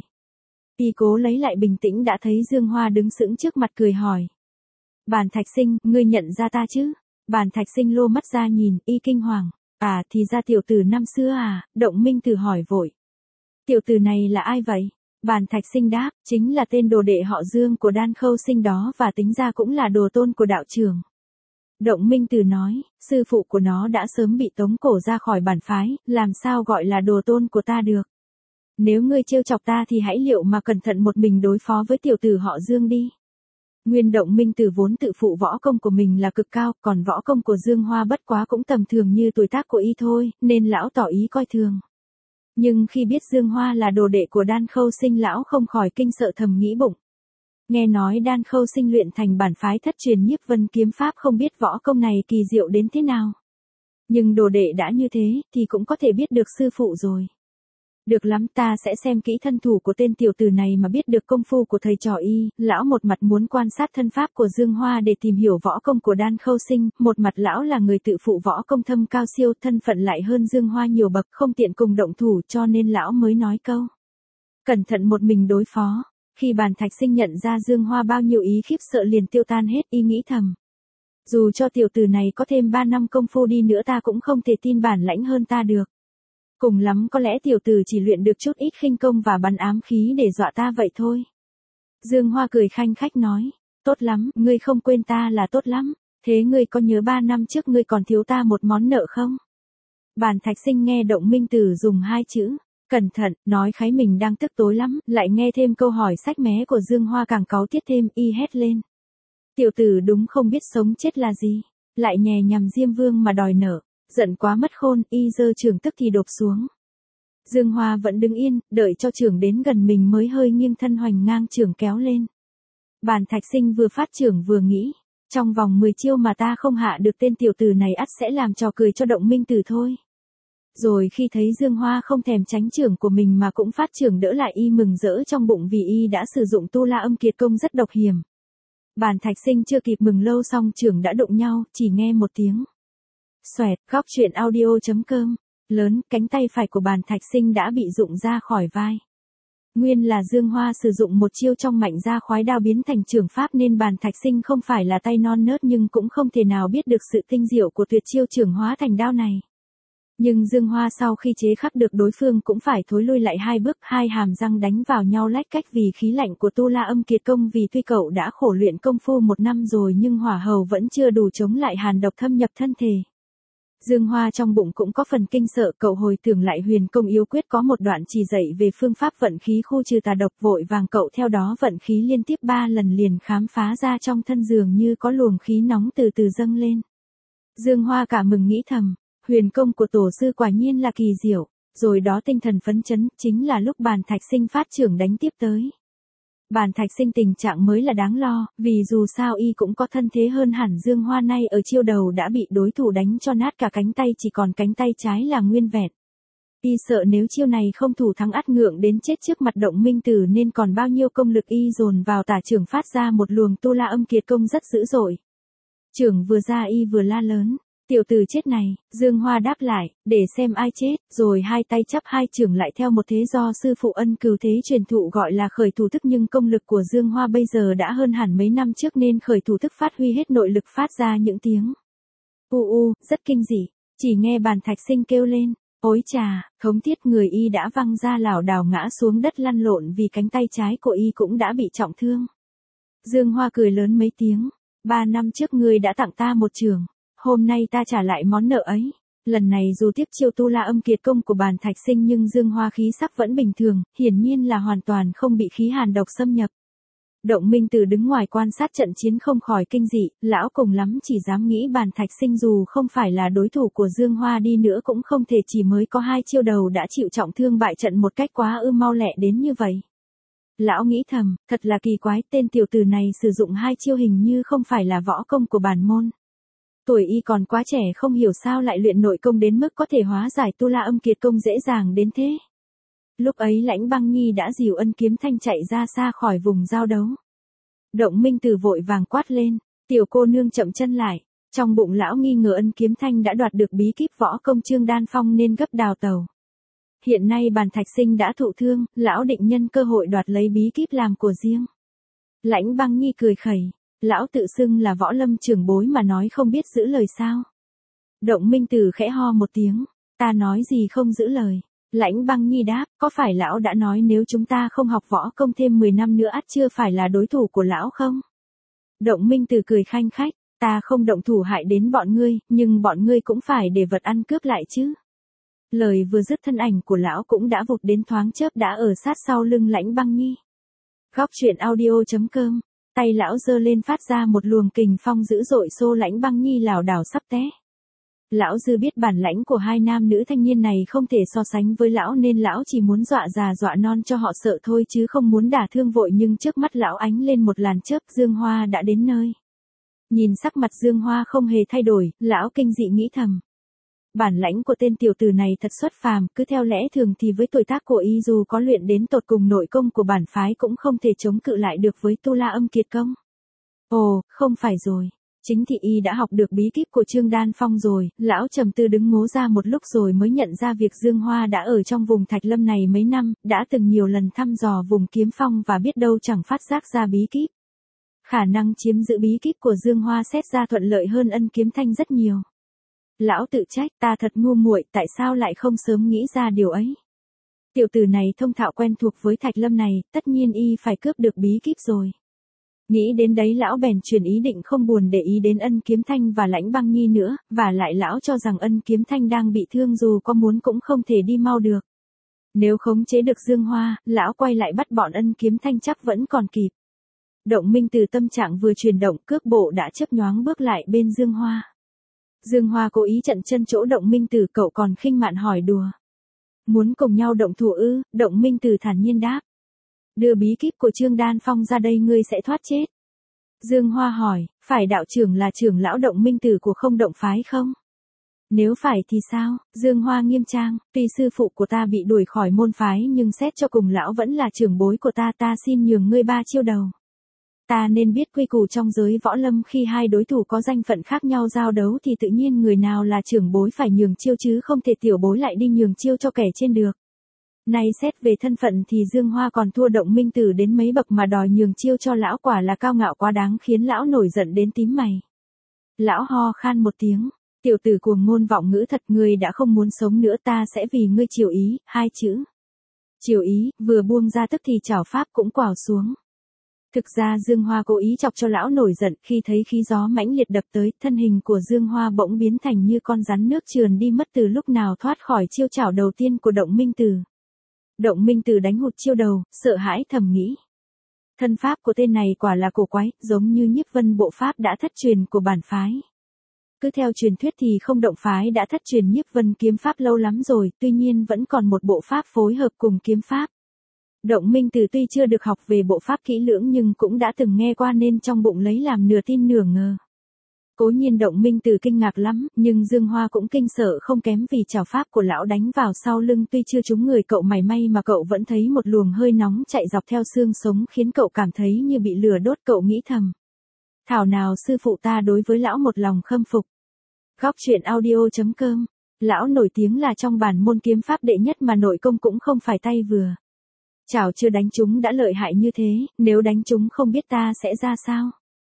Y cố lấy lại bình tĩnh đã thấy Dương Hoa đứng sững trước mặt cười hỏi. Bàn Thạch Sinh, ngươi nhận ra ta chứ? Bàn Thạch Sinh lô mắt ra nhìn, y kinh hoàng. À, thì ra tiểu tử năm xưa à? Động Minh Tử hỏi vội. Tiểu tử này là ai vậy? Bàn Thạch Sinh đáp, chính là tên đồ đệ họ Dương của Đan Khâu Sinh đó, và tính ra cũng là đồ tôn của đạo trưởng. Động Minh Tử nói, sư phụ của nó đã sớm bị tống cổ ra khỏi bản phái, làm sao gọi là đồ tôn của ta được. Nếu ngươi trêu chọc ta thì hãy liệu mà cẩn thận một mình đối phó với tiểu tử họ Dương đi. Nguyên Động Minh Tử vốn tự phụ võ công của mình là cực cao, còn võ công của Dương Hoa bất quá cũng tầm thường như tuổi tác của y thôi, nên lão tỏ ý coi thường. Nhưng khi biết Dương Hoa là đồ đệ của Đan Khâu Sinh, lão không khỏi kinh sợ, thầm nghĩ bụng. Nghe nói Đan Khâu Sinh luyện thành bản phái thất truyền Nhiếp Vân kiếm pháp, không biết võ công này kỳ diệu đến thế nào. Nhưng đồ đệ đã như thế, thì cũng có thể biết được sư phụ rồi. Được lắm, ta sẽ xem kỹ thân thủ của tên tiểu tử này mà biết được công phu của thầy trò y. Lão một mặt muốn quan sát thân pháp của Dương Hoa để tìm hiểu võ công của Đan Khâu Sinh, một mặt lão là người tự phụ võ công thâm cao siêu, thân phận lại hơn Dương Hoa nhiều bậc, không tiện cùng động thủ, cho nên lão mới nói câu cẩn thận một mình đối phó. Khi Bàn Thạch Sinh nhận ra Dương Hoa bao nhiêu ý khiếp sợ liền tiêu tan hết, y nghĩ thầm. Dù cho tiểu tử này có thêm 3 năm công phu đi nữa ta cũng không thể tin bản lãnh hơn ta được. Cùng lắm có lẽ tiểu tử chỉ luyện được chút ít khinh công và bắn ám khí để dọa ta vậy thôi. Dương Hoa cười khanh khách nói, tốt lắm, ngươi không quên ta là tốt lắm, thế ngươi có nhớ 3 năm trước ngươi còn thiếu ta một món nợ không? Bàn Thạch Sinh nghe Động Minh Tử dùng 2 chữ, cẩn thận, nói khái mình đang tức tối lắm, lại nghe thêm câu hỏi sách mé của Dương Hoa càng cáu tiết thêm, y hét lên. Tiểu tử đúng không biết sống chết là gì, lại nhè nhằm Diêm Vương mà đòi nợ. Giận quá mất khôn, y giơ chưởng tức thì độp xuống. Dương Hoa vẫn đứng yên, đợi cho chưởng đến gần mình mới hơi nghiêng thân hoành ngang chưởng kéo lên. Bàn Thạch Sinh vừa phát chưởng vừa nghĩ, trong vòng 10 chiêu mà ta không hạ được tên tiểu tử này ắt sẽ làm trò cười cho Động Minh Tử thôi. Rồi khi thấy Dương Hoa không thèm tránh chưởng của mình mà cũng phát chưởng đỡ lại, y mừng rỡ trong bụng vì y đã sử dụng Tu La Âm Kiệt Công rất độc hiểm. Bàn Thạch Sinh chưa kịp mừng lâu xong chưởng đã đụng nhau, chỉ nghe một tiếng xoẹt. Góc truyện audio.com. Lớn, cánh tay phải của Bàn Thạch Sinh đã bị rụng ra khỏi vai. Nguyên là Dương Hoa sử dụng một chiêu trong Mạnh Gia Khoái Đao biến thành chưởng pháp nên Bàn Thạch Sinh không phải là tay non nớt nhưng cũng không thể nào biết được sự tinh diệu của tuyệt chiêu chưởng hóa thành đao này. Nhưng Dương Hoa sau khi chế khắc được đối phương cũng phải thối lui lại 2 bước, 2 hàm răng đánh vào nhau lách cách vì khí lạnh của Tu La Âm Kiệt Công, vì tuy cậu đã khổ luyện công phu 1 năm rồi nhưng hỏa hầu vẫn chưa đủ chống lại hàn độc thâm nhập thân thể. Dương Hoa trong bụng cũng có phần kinh sợ, cậu hồi tưởng lại Huyền Công Yếu Quyết có một đoạn chỉ dạy về phương pháp vận khí khu trừ tà độc, vội vàng cậu theo đó vận khí liên tiếp 3 lần liền khám phá ra trong thân dường như có luồng khí nóng từ từ dâng lên. Dương Hoa cả mừng nghĩ thầm, huyền công của tổ sư quả nhiên là kỳ diệu, rồi đó tinh thần phấn chấn, chính là lúc Bàn Thạch Sinh phát chưởng đánh tiếp tới. Bàn Thạch Sinh tình trạng mới là đáng lo, vì dù sao y cũng có thân thế hơn hẳn Dương Hoa, nay ở chiêu đầu đã bị đối thủ đánh cho nát cả cánh tay, chỉ còn cánh tay trái là nguyên vẹn. Y sợ nếu chiêu này không thủ thắng ắt ngượng đến chết trước mặt Động Minh Tử nên còn bao nhiêu công lực y dồn vào tả chưởng phát ra một luồng Tu La Âm Kiệt Công rất dữ dội. Chưởng vừa ra y vừa la lớn. Tiểu tử chết này, Dương Hoa đáp lại, để xem ai chết, rồi hai tay chắp hai chưởng lại theo một thế do sư phụ ân cừu thế truyền thụ gọi là khởi thủ thức, nhưng công lực của Dương Hoa bây giờ đã hơn hẳn mấy năm trước nên khởi thủ thức phát huy hết nội lực phát ra những tiếng rất kinh dị, chỉ nghe Bàn Thạch Sinh kêu lên, ối chà, thống thiết, người y đã văng ra lảo đảo ngã xuống đất lăn lộn vì cánh tay trái của y cũng đã bị trọng thương. Dương Hoa cười lớn mấy tiếng, 3 năm trước ngươi đã tặng ta một chưởng. Hôm nay ta trả lại món nợ ấy. Lần này dù tiếp chiêu Tu La Âm Kiệt Công của Bàn Thạch Sinh nhưng Dương Hoa khí sắc vẫn bình thường, hiển nhiên là hoàn toàn không bị khí hàn độc xâm nhập. Động Minh Tử đứng ngoài quan sát trận chiến không khỏi kinh dị, lão cùng lắm chỉ dám nghĩ Bàn Thạch Sinh dù không phải là đối thủ của Dương Hoa đi nữa cũng không thể chỉ mới có 2 chiêu đầu đã chịu trọng thương bại trận một cách quá mau lẹ đến như vậy. Lão nghĩ thầm, thật là kỳ quái, tên tiểu tử này sử dụng 2 chiêu hình như không phải là võ công của bản môn. Tuổi y còn quá trẻ, không hiểu sao lại luyện nội công đến mức có thể hóa giải Tu La Âm Kiệt Công dễ dàng đến thế. Lúc ấy Lãnh Băng Nhi đã dìu Ân Kiếm Thanh chạy ra xa khỏi vùng giao đấu. Động Minh Tử vội vàng quát lên, tiểu cô nương chậm chân lại. Trong bụng lão nghi ngờ Ân Kiếm Thanh đã đoạt được bí kíp võ công Trương Đan Phong nên gấp đào tàu. Hiện nay Bàn Thạch Sinh đã thụ thương, lão định nhân cơ hội đoạt lấy bí kíp làm của riêng. Lãnh Băng Nhi cười khẩy. Lão tự xưng là võ lâm trưởng bối mà nói không biết giữ lời sao? Động Minh Tử khẽ ho một tiếng, ta nói gì không giữ lời. Lãnh Băng Nhi đáp, có phải lão đã nói nếu chúng ta không học võ công thêm 10 năm nữa ắt chưa phải là đối thủ của lão không? Động Minh Tử cười khanh khách, ta không động thủ hại đến bọn ngươi, nhưng bọn ngươi cũng phải để vật ăn cướp lại chứ. Lời vừa dứt thân ảnh của lão cũng đã vụt đến, thoáng chớp đã ở sát sau lưng Lãnh Băng Nhi. Góc truyện audio.com. Tay lão giơ lên phát ra một luồng kình phong dữ dội xô Lãnh Băng Nhi lảo đảo sắp té. Lão dư biết bản lãnh của 2 nam nữ thanh niên này không thể so sánh với lão nên lão chỉ muốn dọa già dọa non cho họ sợ thôi chứ không muốn đả thương vội, nhưng trước mắt lão ánh lên một làn chớp, Dương Hoa đã đến nơi. Nhìn sắc mặt Dương Hoa không hề thay đổi, lão kinh dị nghĩ thầm. Bản lãnh của tên tiểu tử này thật xuất phàm, cứ theo lẽ thường thì với tuổi tác của y dù có luyện đến tột cùng nội công của bản phái cũng không thể chống cự lại được với Tu La Âm Kiệt công. Ồ, không phải rồi. Chính thị y đã học được bí kíp của Trương Đan Phong rồi, lão trầm tư đứng ngố ra một lúc rồi mới nhận ra việc Dương Hoa đã ở trong vùng Thạch Lâm này mấy năm, đã từng nhiều lần thăm dò vùng kiếm phong và biết đâu chẳng phát giác ra bí kíp. Khả năng chiếm giữ bí kíp của Dương Hoa xét ra thuận lợi hơn Ân Kiếm Thanh rất nhiều. Lão tự trách, ta thật ngu muội, tại sao lại không sớm nghĩ ra điều ấy. Tiểu tử này thông thạo quen thuộc với Thạch Lâm này, tất nhiên y phải cướp được bí kíp rồi. Nghĩ đến đấy lão bèn chuyển ý định không buồn để ý đến Ân Kiếm Thanh và Lãnh Băng Nhi nữa, và lại lão cho rằng Ân Kiếm Thanh đang bị thương dù có muốn cũng không thể đi mau được. Nếu khống chế được Dương Hoa, lão quay lại bắt bọn Ân Kiếm Thanh chắc vẫn còn kịp. Động Minh từ tâm trạng vừa chuyển động, cước bộ đã chớp nhoáng bước lại bên Dương Hoa. Dương Hoa cố ý chặn chân chỗ Động Minh Tử, cậu còn khinh mạn hỏi đùa. Muốn cùng nhau động thủ ư? Động Minh Tử thản nhiên đáp. Đưa bí kíp của Trương Đan Phong ra đây ngươi sẽ thoát chết. Dương Hoa hỏi, phải đạo trưởng là trưởng lão Động Minh Tử của Không Động phái không? Nếu phải thì sao? Dương Hoa nghiêm trang, tuy sư phụ của ta bị đuổi khỏi môn phái nhưng xét cho cùng lão vẫn là trưởng bối của ta, ta xin nhường ngươi 3 chiêu đầu. Ta nên biết quy củ trong giới võ lâm, khi hai đối thủ có danh phận khác nhau giao đấu thì tự nhiên người nào là trưởng bối phải nhường chiêu chứ không thể tiểu bối lại đi nhường chiêu cho kẻ trên được. Nay xét về thân phận thì Dương Hoa còn thua Động Minh Tử đến mấy bậc mà đòi nhường chiêu cho lão quả là cao ngạo quá đáng, khiến lão nổi giận đến tím mày. Lão ho khan một tiếng, tiểu tử cuồng ngôn vọng ngữ thật, ngươi đã không muốn sống nữa, ta sẽ vì ngươi chiều ý, 2 chữ. Chiều ý, vừa buông ra tức thì chảo pháp cũng quào xuống. Thực ra Dương Hoa cố ý chọc cho lão nổi giận, khi thấy khí gió mãnh liệt đập tới, thân hình của Dương Hoa bỗng biến thành như con rắn nước trườn đi mất, từ lúc nào thoát khỏi chiêu chảo đầu tiên của Động Minh Tử. Động Minh Tử đánh hụt chiêu đầu, sợ hãi thầm nghĩ. Thân pháp của tên này quả là cổ quái, giống như Nhiếp Vân bộ pháp đã thất truyền của bản phái. Cứ theo truyền thuyết thì Không Động phái đã thất truyền Nhiếp Vân kiếm pháp lâu lắm rồi, tuy nhiên vẫn còn một bộ pháp phối hợp cùng kiếm pháp. Động Minh Tử tuy chưa được học về bộ pháp kỹ lưỡng nhưng cũng đã từng nghe qua nên trong bụng lấy làm nửa tin nửa ngờ. Cố nhiên Động Minh Tử kinh ngạc lắm, nhưng Dương Hoa cũng kinh sợ không kém vì chảo pháp của lão đánh vào sau lưng tuy chưa trúng người cậu mảy may mà cậu vẫn thấy một luồng hơi nóng chạy dọc theo xương sống khiến cậu cảm thấy như bị lửa đốt, cậu nghĩ thầm. Thảo nào sư phụ ta đối với lão một lòng khâm phục. Góc truyện audio.com. Lão nổi tiếng là trong bản môn kiếm pháp đệ nhất mà nội công cũng không phải tay vừa. Chảo chưa đánh chúng đã lợi hại như thế, nếu đánh chúng không biết ta sẽ ra sao.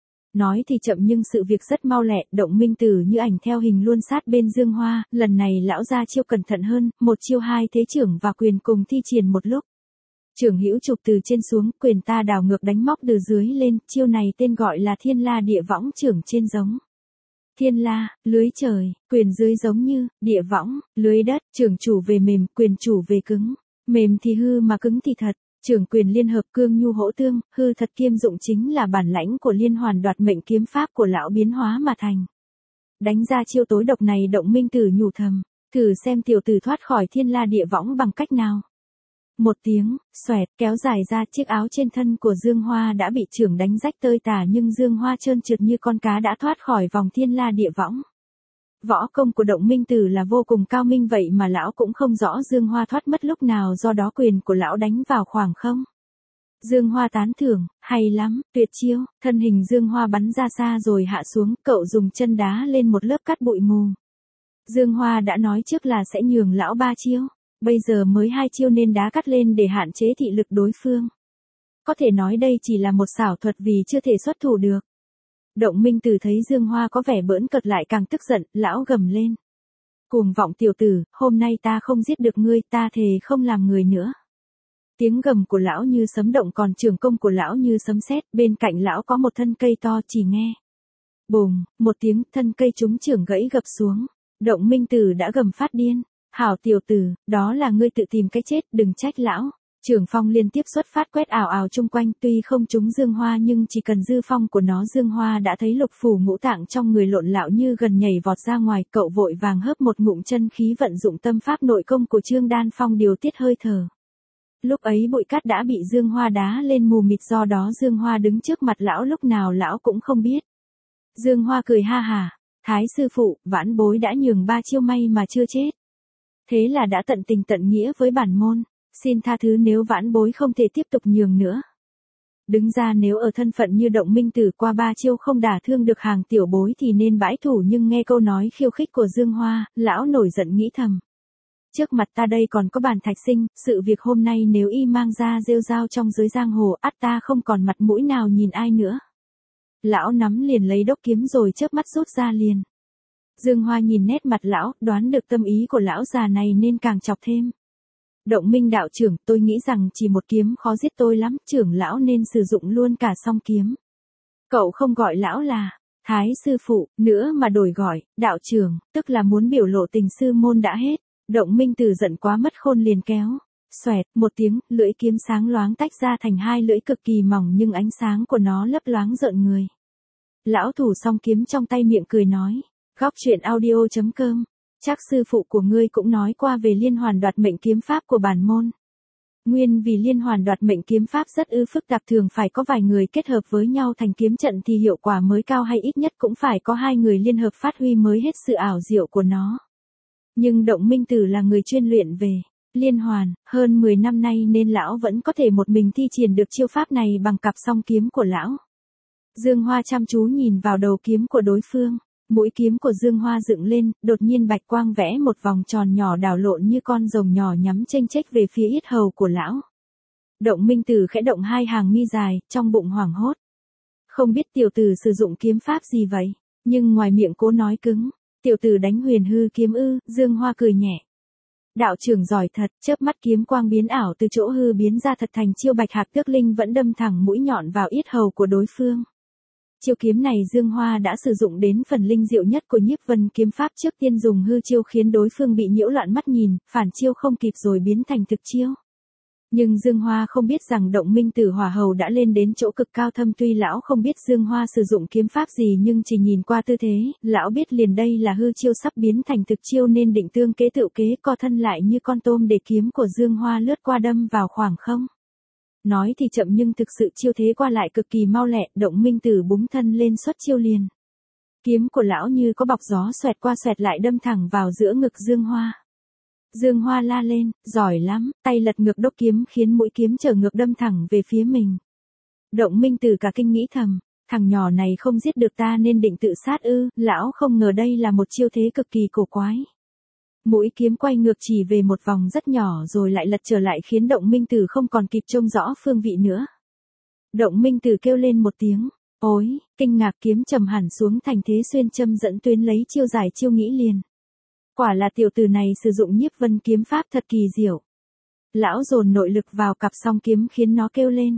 Nói thì chậm nhưng sự việc rất mau lẹ, Động Minh Tử như ảnh theo hình luôn sát bên Dương Hoa, lần này lão ra chiêu cẩn thận hơn, một chiêu hai thế trưởng và quyền cùng thi triển một lúc. Trưởng hữu chụp từ trên xuống, quyền ta đảo ngược đánh móc từ dưới lên, chiêu này tên gọi là Thiên La Địa Võng, trưởng trên giống thiên la, lưới trời, quyền dưới giống như địa võng, lưới đất, trưởng chủ về mềm, quyền chủ về cứng. Mềm thì hư mà cứng thì thật, trưởng quyền liên hợp, cương nhu hỗ tương, hư thật kiêm dụng chính là bản lãnh của liên hoàn đoạt mệnh kiếm pháp của lão biến hóa mà thành. Đánh ra chiêu tối độc này Động Minh Tử nhủ thầm, thử xem tiểu tử thoát khỏi Thiên La Địa Võng bằng cách nào. Một tiếng, xoẹt, kéo dài ra, chiếc áo trên thân của Dương Hoa đã bị trưởng đánh rách tơi tả nhưng Dương Hoa trơn trượt như con cá đã thoát khỏi vòng Thiên La Địa Võng. Võ công của Động Minh Tử là vô cùng cao minh vậy mà lão cũng không rõ Dương Hoa thoát mất lúc nào, do đó quyền của lão đánh vào khoảng không. Dương Hoa tán thưởng, hay lắm, tuyệt chiêu, thân hình Dương Hoa bắn ra xa rồi hạ xuống, cậu dùng chân đá lên một lớp cát bụi mù. Dương Hoa đã nói trước là sẽ nhường lão 3 chiêu, bây giờ mới 2 chiêu nên đá cát lên để hạn chế thị lực đối phương. Có thể nói đây chỉ là một xảo thuật vì chưa thể xuất thủ được. Động Minh Tử thấy Dương Hoa có vẻ bỡn cợt lại càng tức giận, lão gầm lên. Cuồng vọng tiểu tử, hôm nay ta không giết được ngươi, ta thề không làm người nữa. Tiếng gầm của lão như sấm động còn trường công của lão như sấm sét, bên cạnh lão có một thân cây to, chỉ nghe. Bùng, một tiếng, thân cây trúng chưởng gãy gập xuống. Động Minh Tử đã gầm phát điên. Hảo tiểu tử, đó là ngươi tự tìm cái chết, đừng trách lão. Trường phong liên tiếp xuất phát quét ảo ảo chung quanh, tuy không trúng Dương Hoa nhưng chỉ cần dư phong của nó Dương Hoa đã thấy lục phủ ngũ tạng trong người lộn lạo như gần nhảy vọt ra ngoài, cậu vội vàng hớp một ngụm chân khí vận dụng tâm pháp nội công của Trương Đan Phong điều tiết hơi thở. Lúc ấy bụi cát đã bị Dương Hoa đá lên mù mịt, do đó Dương Hoa đứng trước mặt lão lúc nào lão cũng không biết. Dương Hoa cười ha hả, Thái sư phụ, vãn bối đã nhường 3 chiêu may mà chưa chết. Thế là đã tận tình tận nghĩa với bản môn, xin tha thứ nếu vãn bối không thể tiếp tục nhường nữa. Đứng ra nếu ở thân phận như Động Minh Tử qua 3 chiêu không đả thương được hàng tiểu bối thì nên bãi thủ, nhưng nghe câu nói khiêu khích của Dương Hoa, lão nổi giận nghĩ thầm. Trước mặt ta đây còn có Bàn Thạch Sinh, sự việc hôm nay nếu y mang ra rêu rao trong giới giang hồ ắt ta không còn mặt mũi nào nhìn ai nữa. Lão nắm liền lấy đốc kiếm rồi chớp mắt rút ra liền. Dương Hoa nhìn nét mặt lão, đoán được tâm ý của lão già này nên càng chọc thêm. Động Minh đạo trưởng, tôi nghĩ rằng chỉ một kiếm khó giết tôi lắm, trưởng lão nên sử dụng luôn cả song kiếm. Cậu không gọi lão là Thái sư phụ nữa mà đổi gọi đạo trưởng, tức là muốn biểu lộ tình sư môn đã hết. Động Minh Tử giận quá mất khôn liền kéo. Xoẹt, một tiếng, lưỡi kiếm sáng loáng tách ra thành 2 lưỡi cực kỳ mỏng nhưng ánh sáng của nó lấp loáng rợn người. Lão thủ song kiếm trong tay miệng cười nói. Góc truyện audio.com. Chắc sư phụ của ngươi cũng nói qua về liên hoàn đoạt mệnh kiếm pháp của bản môn. Nguyên vì liên hoàn đoạt mệnh kiếm pháp rất phức tạp, thường phải có vài người kết hợp với nhau thành kiếm trận thì hiệu quả mới cao, hay ít nhất cũng phải có 2 người liên hợp phát huy mới hết sự ảo diệu của nó. Nhưng Động Minh Tử là người chuyên luyện về liên hoàn, hơn 10 năm nay nên lão vẫn có thể một mình thi triển được chiêu pháp này bằng cặp song kiếm của lão. Dương Hoa chăm chú nhìn vào đầu kiếm của đối phương. Mũi kiếm của Dương Hoa dựng lên, đột nhiên bạch quang vẽ một vòng tròn nhỏ đảo lộn như con rồng nhỏ nhắm chênh chếch về phía yết hầu của lão. Động Minh Tử khẽ động 2 hàng mi dài, trong bụng hoảng hốt. Không biết tiểu tử sử dụng kiếm pháp gì vậy, nhưng ngoài miệng cố nói cứng. Tiểu tử đánh huyền hư kiếm ư? Dương Hoa cười nhẹ. Đạo trưởng giỏi thật, chớp mắt kiếm quang biến ảo từ chỗ hư biến ra thật thành chiêu Bạch Hạc Tước Linh vẫn đâm thẳng mũi nhọn vào yết hầu của đối phương. Chiêu kiếm này Dương Hoa đã sử dụng đến phần linh diệu nhất của Nhiếp Vân kiếm pháp, trước tiên dùng hư chiêu khiến đối phương bị nhiễu loạn mắt nhìn, phản chiêu không kịp rồi biến thành thực chiêu. Nhưng Dương Hoa không biết rằng Động Minh Tử hỏa hầu đã lên đến chỗ cực cao thâm, tuy lão không biết Dương Hoa sử dụng kiếm pháp gì nhưng chỉ nhìn qua tư thế, lão biết liền đây là hư chiêu sắp biến thành thực chiêu nên định tương kế tự kế, co thân lại như con tôm để kiếm của Dương Hoa lướt qua đâm vào khoảng không. Nói thì chậm nhưng thực sự chiêu thế qua lại cực kỳ mau lẹ, Động Minh Tử búng thân lên xuất chiêu liền. Kiếm của lão như có bọc gió xoẹt qua xoẹt lại đâm thẳng vào giữa ngực Dương Hoa. Dương Hoa la lên, giỏi lắm, tay lật ngược đốc kiếm khiến mũi kiếm trở ngược đâm thẳng về phía mình. Động Minh Tử cả kinh nghĩ thầm, thằng nhỏ này không giết được ta nên định tự sát ư? Lão không ngờ đây là một chiêu thế cực kỳ cổ quái. Mũi kiếm quay ngược chỉ về một vòng rất nhỏ rồi lại lật trở lại khiến Động Minh Tử không còn kịp trông rõ phương vị nữa. Động Minh Tử kêu lên một tiếng, ối, kinh ngạc, kiếm trầm hẳn xuống thành thế xuyên châm dẫn tuyến, lấy chiêu giải chiêu nghĩ liền. Quả là tiểu tử này sử dụng Nhiếp Vân kiếm pháp thật kỳ diệu. Lão dồn nội lực vào cặp song kiếm khiến nó kêu lên.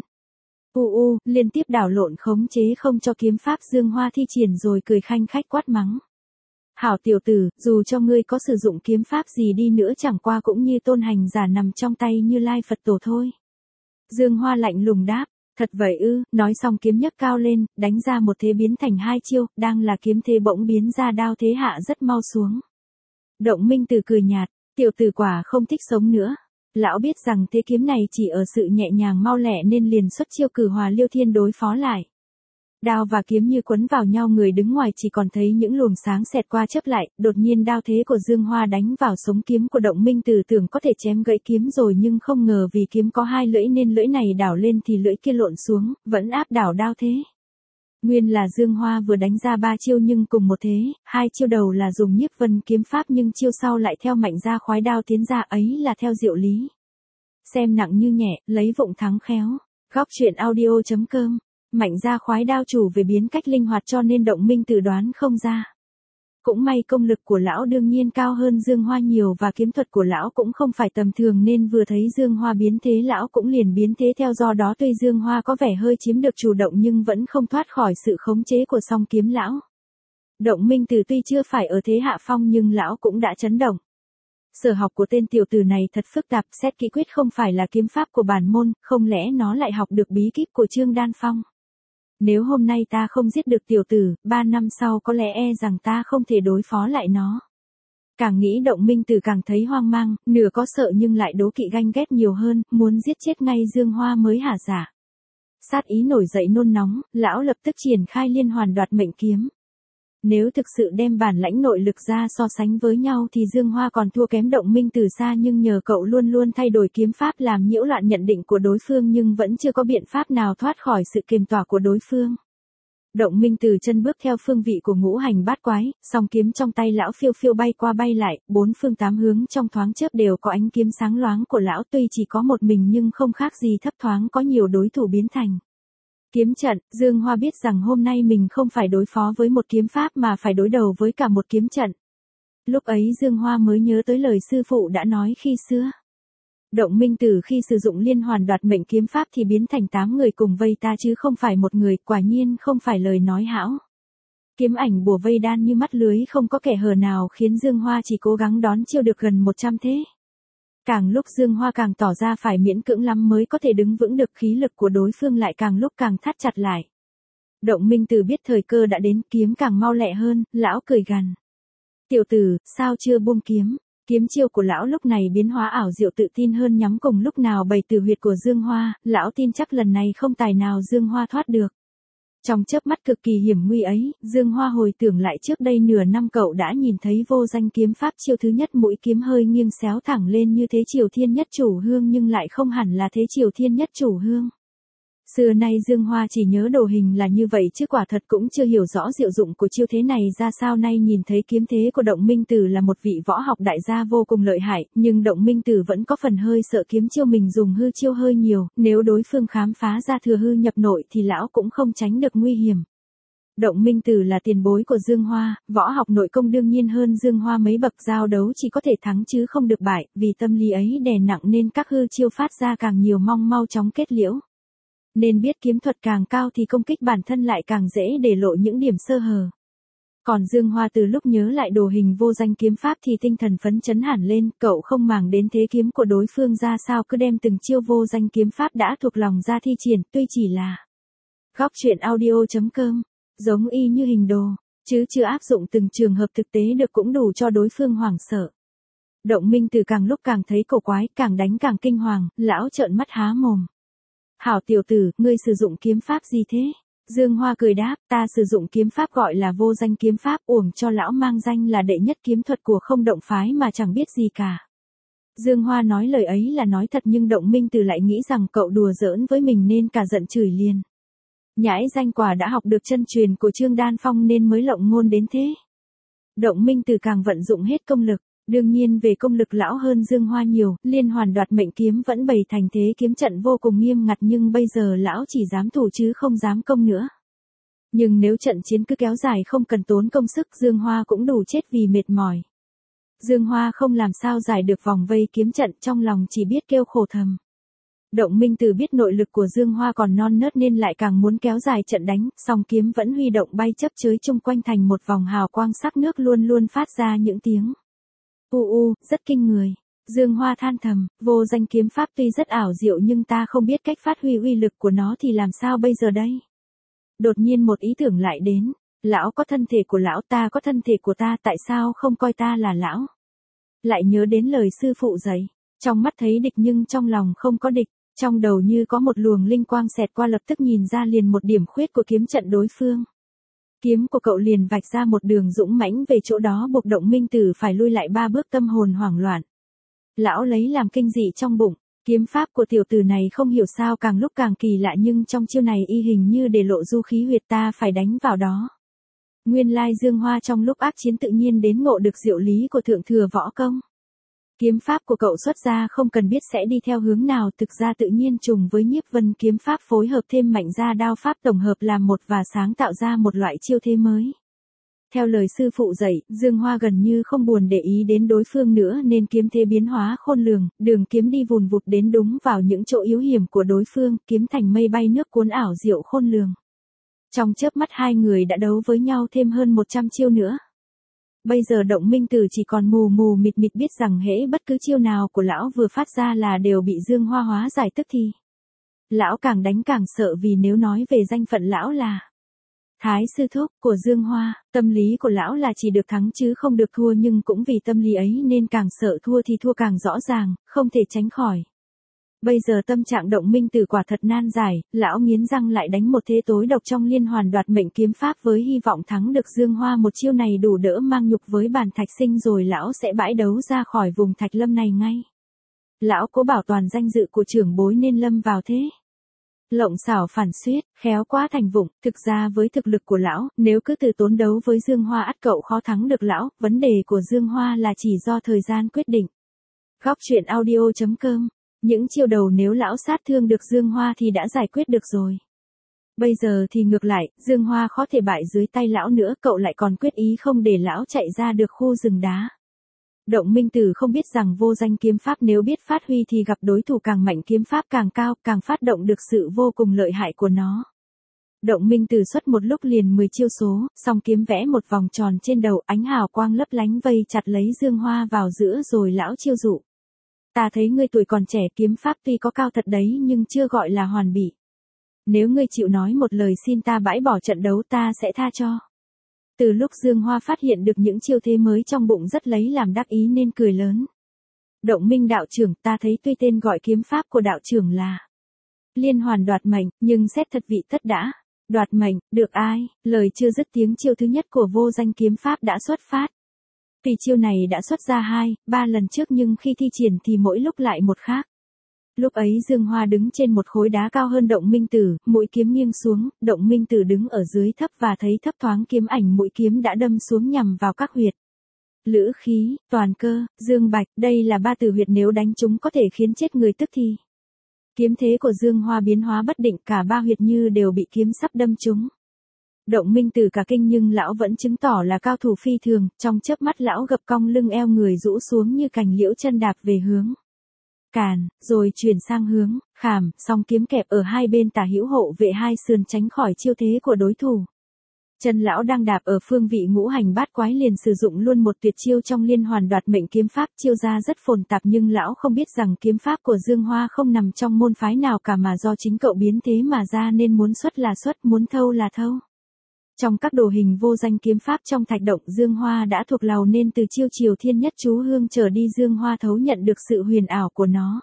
Liên tiếp đảo lộn khống chế không cho kiếm pháp Dương Hoa thi triển rồi cười khanh khách quát mắng. Hảo tiểu tử, dù cho ngươi có sử dụng kiếm pháp gì đi nữa chẳng qua cũng như tôn hành giả nằm trong tay Như Lai Phật Tổ thôi. Dương Hoa lạnh lùng đáp, thật vậy ư? Nói xong kiếm nhấc cao lên, đánh ra một thế biến thành 2 chiêu, đang là kiếm thế bỗng biến ra đao thế hạ rất mau xuống. Động Minh Tử cười nhạt, tiểu tử quả không thích sống nữa. Lão biết rằng thế kiếm này chỉ ở sự nhẹ nhàng mau lẹ nên liền xuất chiêu cử Hòa Liêu Thiên đối phó lại. Đao và kiếm như quấn vào nhau, người đứng ngoài chỉ còn thấy những luồng sáng xẹt qua chớp lại, đột nhiên đao thế của Dương Hoa đánh vào sống kiếm của Động Minh Tử, tưởng có thể chém gãy kiếm rồi nhưng không ngờ vì kiếm có 2 lưỡi nên lưỡi này đảo lên thì lưỡi kia lộn xuống, vẫn áp đảo đao thế. Nguyên là Dương Hoa vừa đánh ra 3 chiêu nhưng cùng một thế, 2 chiêu đầu là dùng Nhiếp Vân kiếm pháp nhưng chiêu sau lại theo mạnh ra khoái đao tiến ra, ấy là theo diệu lý. Xem nặng như nhẹ, lấy vụng thắng khéo. Góc truyện audio.com. Mạnh ra khoái đao chủ về biến cách linh hoạt cho nên Động Minh Tử đoán không ra. Cũng may công lực của lão đương nhiên cao hơn Dương Hoa nhiều và kiếm thuật của lão cũng không phải tầm thường nên vừa thấy Dương Hoa biến thế lão cũng liền biến thế theo, do đó tuy Dương Hoa có vẻ hơi chiếm được chủ động nhưng vẫn không thoát khỏi sự khống chế của song kiếm lão. Động Minh Tử tuy chưa phải ở thế hạ phong nhưng lão cũng đã chấn động. Sở học của tên tiểu tử này thật phức tạp, xét kỹ quyết không phải là kiếm pháp của bản môn, không lẽ nó lại học được bí kíp của Trương Đan Phong? Nếu hôm nay ta không giết được tiểu tử, 3 năm sau có lẽ rằng ta không thể đối phó lại nó. Càng nghĩ Động Minh Tử càng thấy hoang mang, nửa có sợ nhưng lại đố kỵ ganh ghét nhiều hơn, muốn giết chết ngay Dương Hoa mới hả dạ. Sát ý nổi dậy nôn nóng, lão lập tức triển khai liên hoàn đoạt mệnh kiếm. Nếu thực sự đem bản lãnh nội lực ra so sánh với nhau thì Dương Hoa còn thua kém Động Minh Từ xa, nhưng nhờ cậu luôn luôn thay đổi kiếm pháp làm nhiễu loạn nhận định của đối phương nhưng vẫn chưa có biện pháp nào thoát khỏi sự kiềm tỏa của đối phương. Động Minh Từ chân bước theo phương vị của ngũ hành bát quái, song kiếm trong tay lão phiêu phiêu bay qua bay lại, bốn phương tám hướng trong thoáng chớp đều có ánh kiếm sáng loáng của lão, tuy chỉ có một mình nhưng không khác gì thấp thoáng có nhiều đối thủ biến thành. Kiếm trận, Dương Hoa biết rằng hôm nay mình không phải đối phó với một kiếm pháp mà phải đối đầu với cả một kiếm trận. Lúc ấy Dương Hoa mới nhớ tới lời sư phụ đã nói khi xưa. Động Minh Từ khi sử dụng liên hoàn đoạt mệnh kiếm pháp thì biến thành 8 người cùng vây ta chứ không phải một người, quả nhiên không phải lời nói hão. Kiếm ảnh bùa vây đan như mắt lưới không có kẻ hở nào khiến Dương Hoa chỉ cố gắng đón chiêu được gần 100 thế. Càng lúc Dương Hoa càng tỏ ra phải miễn cưỡng lắm mới có thể đứng vững được, khí lực của đối phương lại càng lúc càng thắt chặt lại. Động Minh Từ biết thời cơ đã đến, kiếm càng mau lẹ hơn, lão cười gằn. Tiểu tử, sao chưa buông kiếm? Kiếm chiêu của lão lúc này biến hóa ảo diệu tự tin hơn nhắm cùng lúc nào bày từ huyệt của Dương Hoa, lão tin chắc lần này không tài nào Dương Hoa thoát được. Trong chớp mắt cực kỳ hiểm nguy ấy, Dương Hoa hồi tưởng lại trước đây nửa năm cậu đã nhìn thấy vô danh kiếm pháp chiêu thứ nhất, mũi kiếm hơi nghiêng xéo thẳng lên như thế Triều Thiên Nhất Chủ Hương nhưng lại không hẳn là thế Triều Thiên Nhất Chủ Hương. Xưa nay Dương Hoa chỉ nhớ đồ hình là như vậy chứ quả thật cũng chưa hiểu rõ diệu dụng của chiêu thế này ra sao. Nay nhìn thấy kiếm thế của Động Minh Từ là một vị võ học đại gia vô cùng lợi hại, nhưng Động Minh Từ vẫn có phần hơi sợ kiếm chiêu mình dùng hư chiêu hơi nhiều, nếu đối phương khám phá ra thừa hư nhập nội thì lão cũng không tránh được nguy hiểm. Động Minh Từ là tiền bối của Dương Hoa, võ học nội công đương nhiên hơn Dương Hoa mấy bậc, giao đấu chỉ có thể thắng chứ không được bại, vì tâm lý ấy đè nặng nên các hư chiêu phát ra càng nhiều mong mau chóng kết liễu. Nên biết kiếm thuật càng cao thì công kích bản thân lại càng dễ để lộ những điểm sơ hở. Còn Dương Hoa từ lúc nhớ lại đồ hình vô danh kiếm pháp thì tinh thần phấn chấn hẳn lên, cậu không màng đến thế kiếm của đối phương ra sao, cứ đem từng chiêu vô danh kiếm pháp đã thuộc lòng ra thi triển, tuy chỉ là góc truyện audio.com, giống y như hình đồ, chứ chưa áp dụng từng trường hợp thực tế được cũng đủ cho đối phương hoảng sợ. Động Minh Từ càng lúc càng thấy cổ quái, càng đánh càng kinh hoàng, lão trợn mắt há mồm. Hảo tiểu tử, ngươi sử dụng kiếm pháp gì thế? Dương Hoa cười đáp, ta sử dụng kiếm pháp gọi là vô danh kiếm pháp, uổng cho lão mang danh là đệ nhất kiếm thuật của Không Động phái mà chẳng biết gì cả. Dương Hoa nói lời ấy là nói thật nhưng Động Minh Từ lại nghĩ rằng cậu đùa giỡn với mình nên cả giận chửi liền. Nhãi danh quả đã học được chân truyền của Trương Đan Phong nên mới lộng ngôn đến thế. Động Minh Từ càng vận dụng hết công lực. Đương nhiên về công lực lão hơn Dương Hoa nhiều, liên hoàn đoạt mệnh kiếm vẫn bày thành thế kiếm trận vô cùng nghiêm ngặt nhưng bây giờ lão chỉ dám thủ chứ không dám công nữa. Nhưng nếu trận chiến cứ kéo dài không cần tốn công sức Dương Hoa cũng đủ chết vì mệt mỏi. Dương Hoa không làm sao giải được vòng vây kiếm trận, trong lòng chỉ biết kêu khổ thầm. Động Minh Từ biết nội lực của Dương Hoa còn non nớt nên lại càng muốn kéo dài trận đánh, song kiếm vẫn huy động bay chấp chới chung quanh thành một vòng hào quang sắc nước luôn luôn phát ra những tiếng rất kinh người. Dương Hoa than thầm, vô danh kiếm pháp tuy rất ảo diệu nhưng ta không biết cách phát huy uy lực của nó thì làm sao bây giờ đây? Đột nhiên một ý tưởng lại đến, lão có thân thể của lão, ta có thân thể của ta, tại sao không coi ta là lão? Lại nhớ đến lời sư phụ dạy, trong mắt thấy địch nhưng trong lòng không có địch, trong đầu như có một luồng linh quang xẹt qua, lập tức nhìn ra liền một điểm khuyết của kiếm trận đối phương. Kiếm của cậu liền vạch ra một đường dũng mãnh về chỗ đó, buộc Động Minh Từ phải lui lại 3 bước, tâm hồn hoảng loạn. Lão lấy làm kinh dị trong bụng, kiếm pháp của tiểu tử này không hiểu sao càng lúc càng kỳ lạ nhưng trong chiêu này y hình như để lộ du khí huyệt, ta phải đánh vào đó. Nguyên lai Dương Hoa trong lúc ác chiến tự nhiên đến ngộ được diệu lý của thượng thừa võ công. Kiếm pháp của cậu xuất ra không cần biết sẽ đi theo hướng nào, thực ra tự nhiên trùng với Nhiếp Vân kiếm pháp phối hợp thêm Mạnh Gia đao pháp tổng hợp làm một và sáng tạo ra một loại chiêu thế mới. Theo lời sư phụ dạy, Dương Hoa gần như không buồn để ý đến đối phương nữa nên kiếm thế biến hóa khôn lường, đường kiếm đi vùn vụt đến đúng vào những chỗ yếu hiểm của đối phương, kiếm thành mây bay nước cuốn ảo diệu khôn lường. Trong chớp mắt hai người đã đấu với nhau thêm hơn 100 chiêu nữa. Bây giờ Động Minh Từ chỉ còn mù mù mịt mịt biết rằng hễ bất cứ chiêu nào của lão vừa phát ra là đều bị Dương Hoa hóa giải tức thì. Lão càng đánh càng sợ vì nếu nói về danh phận lão là Thái sư thúc của Dương Hoa, tâm lý của lão là chỉ được thắng chứ không được thua, nhưng cũng vì tâm lý ấy nên càng sợ thua thì thua càng rõ ràng, không thể tránh khỏi. Bây giờ tâm trạng Động Minh Tử quả thật nan giải, lão nghiến răng lại đánh một thế tối độc trong liên hoàn đoạt mệnh kiếm pháp với hy vọng thắng được Dương Hoa một chiêu này đủ đỡ mang nhục với Bàn Thạch Sinh rồi lão sẽ bãi đấu ra khỏi vùng Thạch Lâm này ngay. Lão cố bảo toàn danh dự của trưởng bối nên lâm vào thế lộng xảo phản xuyết, khéo quá thành vụng, thực ra với thực lực của lão, nếu cứ từ tốn đấu với Dương Hoa ắt cậu khó thắng được lão, vấn đề của Dương Hoa là chỉ do thời gian quyết định. Góc truyện audio.com. Những chiêu đầu nếu lão sát thương được Dương Hoa thì đã giải quyết được rồi. Bây giờ thì ngược lại, Dương Hoa khó thể bại dưới tay lão nữa, cậu lại còn quyết ý không để lão chạy ra được khu rừng đá. Động Minh Tử không biết rằng vô danh kiếm pháp nếu biết phát huy thì gặp đối thủ càng mạnh kiếm pháp càng cao, càng phát động được sự vô cùng lợi hại của nó. Động Minh Tử xuất một lúc liền 10 chiêu số, song kiếm vẽ một vòng tròn trên đầu, ánh hào quang lấp lánh vây chặt lấy Dương Hoa vào giữa rồi lão chiêu dụ. Ta thấy ngươi tuổi còn trẻ, kiếm pháp tuy có cao thật đấy nhưng chưa gọi là hoàn bị. Nếu ngươi chịu nói một lời xin ta bãi bỏ trận đấu ta sẽ tha cho. Từ lúc Dương Hoa phát hiện được những chiêu thế mới trong bụng rất lấy làm đắc ý nên cười lớn. Động Minh đạo trưởng, ta thấy tuy tên gọi kiếm pháp của đạo trưởng là liên hoàn đoạt mệnh, nhưng xét thật vị tất đã. Đoạt mệnh, được ai? Lời chưa dứt tiếng chiêu thứ nhất của vô danh kiếm pháp đã xuất phát. Vì chiêu này đã xuất ra 2-3 lần trước nhưng khi thi triển thì mỗi lúc lại một khác. Lúc ấy Dương Hoa đứng trên một khối đá cao hơn Động Minh Tử, mũi kiếm nghiêng xuống, Động Minh Tử đứng ở dưới thấp và thấy thấp thoáng kiếm ảnh mũi kiếm đã đâm xuống nhằm vào các huyệt. Lữ khí, toàn cơ, dương bạch, đây là 3 tử huyệt nếu đánh chúng có thể khiến chết người tức thì. Kiếm thế của Dương Hoa biến hóa bất định, cả 3 huyệt như đều bị kiếm sắp đâm trúng. Động Minh Tử cả kinh nhưng lão vẫn chứng tỏ là cao thủ phi thường, trong chớp mắt lão gập cong lưng eo người rũ xuống như cành liễu chân đạp về hướng càn, rồi chuyển sang hướng khảm, song kiếm kẹp ở hai bên tả hữu hộ vệ hai sườn tránh khỏi chiêu thế của đối thủ. Chân lão đang đạp ở phương vị ngũ hành bát quái liền sử dụng luôn một tuyệt chiêu trong liên hoàn đoạt mệnh kiếm pháp, chiêu ra rất phồn tạp nhưng lão không biết rằng kiếm pháp của Dương Hoa không nằm trong môn phái nào cả mà do chính cậu biến thế mà ra nên muốn xuất là xuất, muốn thâu là thâu. Trong các đồ hình vô danh kiếm pháp trong thạch động Dương Hoa đã thuộc lầu nên từ chiêu Triều Thiên Nhất Chú Hương trở đi Dương Hoa thấu nhận được sự huyền ảo của nó.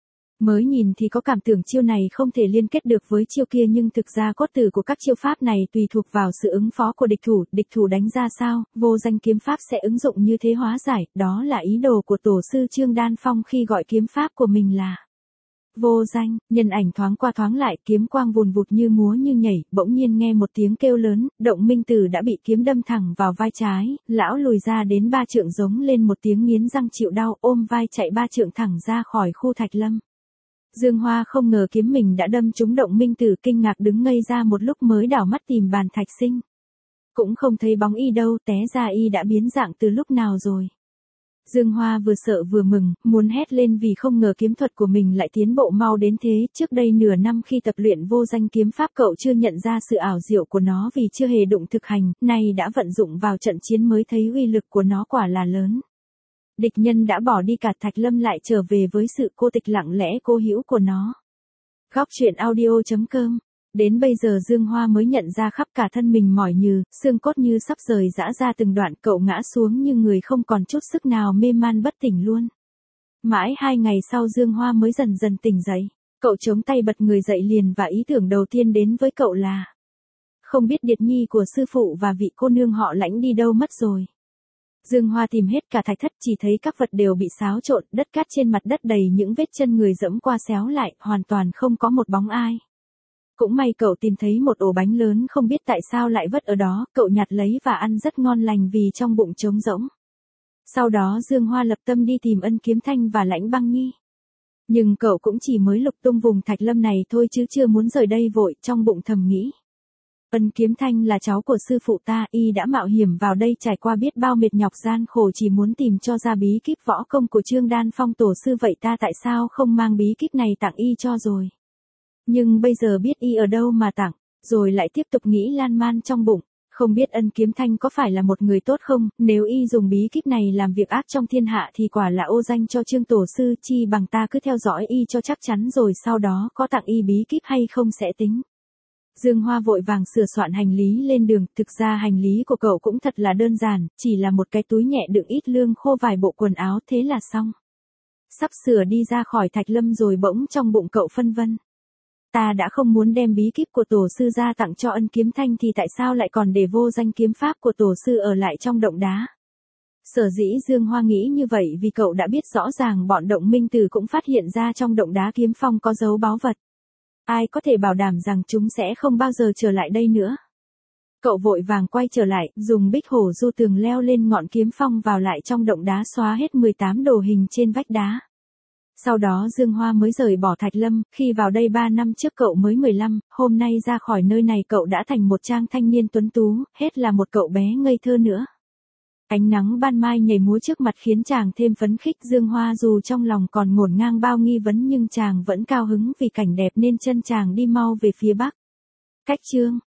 Mới nhìn thì có cảm tưởng chiêu này không thể liên kết được với chiêu kia nhưng thực ra cốt tử của các chiêu pháp này tùy thuộc vào sự ứng phó của địch thủ đánh ra sao, vô danh kiếm pháp sẽ ứng dụng như thế hóa giải, đó là ý đồ của tổ sư Trương Đan Phong khi gọi kiếm pháp của mình là vô danh. Nhân ảnh thoáng qua thoáng lại, kiếm quang vùn vụt như múa như nhảy, bỗng nhiên nghe một tiếng kêu lớn, Động Minh Tử đã bị kiếm đâm thẳng vào vai trái, lão lùi ra đến 3 trượng giống lên một tiếng nghiến răng chịu đau, ôm vai chạy 3 trượng thẳng ra khỏi khu thạch lâm. Dương Hoa không ngờ kiếm mình đã đâm trúng Động Minh Tử, kinh ngạc đứng ngây ra một lúc mới đảo mắt tìm Bàn Thạch Sinh. Cũng không thấy bóng y đâu, té ra y đã biến dạng từ lúc nào rồi. Dương Hoa vừa sợ vừa mừng, muốn hét lên vì không ngờ kiếm thuật của mình lại tiến bộ mau đến thế, trước đây nửa năm khi tập luyện vô danh kiếm pháp cậu chưa nhận ra sự ảo diệu của nó vì chưa hề đụng thực hành, nay đã vận dụng vào trận chiến mới thấy uy lực của nó quả là lớn. Địch nhân đã bỏ đi cả thạch lâm lại trở về với sự cô tịch lặng lẽ cố hữu của nó. Góc truyện audio.com. Đến bây giờ Dương Hoa mới nhận ra khắp cả thân mình mỏi nhừ, xương cốt như sắp rời rã ra từng đoạn, cậu ngã xuống như người không còn chút sức nào, mê man bất tỉnh luôn. Mãi 2 ngày sau Dương Hoa mới dần dần tỉnh dậy, cậu chống tay bật người dậy liền và ý tưởng đầu tiên đến với cậu là không biết Điệt Nhi của sư phụ và vị cô nương họ Lãnh đi đâu mất rồi. Dương Hoa tìm hết cả thạch thất chỉ thấy các vật đều bị xáo trộn, đất cát trên mặt đất đầy những vết chân người dẫm qua xéo lại, hoàn toàn không có một bóng ai. Cũng may cậu tìm thấy một ổ bánh lớn không biết tại sao lại vất ở đó, cậu nhặt lấy và ăn rất ngon lành vì trong bụng trống rỗng. Sau đó Dương Hoa lập tâm đi tìm Ân Kiếm Thanh và Lãnh Băng Nhi. Nhưng cậu cũng chỉ mới lục tung vùng thạch lâm này thôi chứ chưa muốn rời đây vội, trong bụng thầm nghĩ. Ân Kiếm Thanh là cháu của sư phụ ta, y đã mạo hiểm vào đây trải qua biết bao mệt nhọc gian khổ chỉ muốn tìm cho ra bí kíp võ công của Trương Đan Phong tổ sư, vậy ta tại sao không mang bí kíp này tặng y cho rồi. Nhưng bây giờ biết y ở đâu mà tặng, rồi lại tiếp tục nghĩ lan man trong bụng, không biết Ân Kiếm Thanh có phải là một người tốt không, nếu y dùng bí kíp này làm việc ác trong thiên hạ thì quả là ô danh cho Trương tổ sư, chi bằng ta cứ theo dõi y cho chắc chắn rồi sau đó có tặng y bí kíp hay không sẽ tính. Dương Hoa vội vàng sửa soạn hành lý lên đường, thực ra hành lý của cậu cũng thật là đơn giản, chỉ là một cái túi nhẹ đựng ít lương khô vài bộ quần áo thế là xong. sắp sửa đi ra khỏi Thạch Lâm rồi bỗng trong bụng cậu phân vân. Ta đã không muốn đem bí kíp của tổ sư ra tặng cho Ân Kiếm Thanh thì tại sao lại còn để vô danh kiếm pháp của tổ sư ở lại trong động đá? Sở dĩ Dương Hoa nghĩ như vậy vì cậu đã biết rõ ràng bọn Động Minh Tử cũng phát hiện ra trong động đá kiếm phong có dấu báu vật. Ai có thể bảo đảm rằng chúng sẽ không bao giờ trở lại đây nữa? Cậu vội vàng quay trở lại, dùng bích hổ du tường leo lên ngọn kiếm phong vào lại trong động đá xóa hết 18 đồ hình trên vách đá. Sau đó Dương Hoa mới rời bỏ Thạch Lâm, khi vào đây 3 năm trước cậu mới 15, hôm nay ra khỏi nơi này cậu đã thành một trang thanh niên tuấn tú, hết là một cậu bé ngây thơ nữa. Ánh nắng ban mai nhảy múa trước mặt khiến chàng thêm phấn khích. Dương Hoa dù trong lòng còn ngổn ngang bao nghi vấn nhưng chàng vẫn cao hứng vì cảnh đẹp nên chân chàng đi mau về phía bắc. Cách chương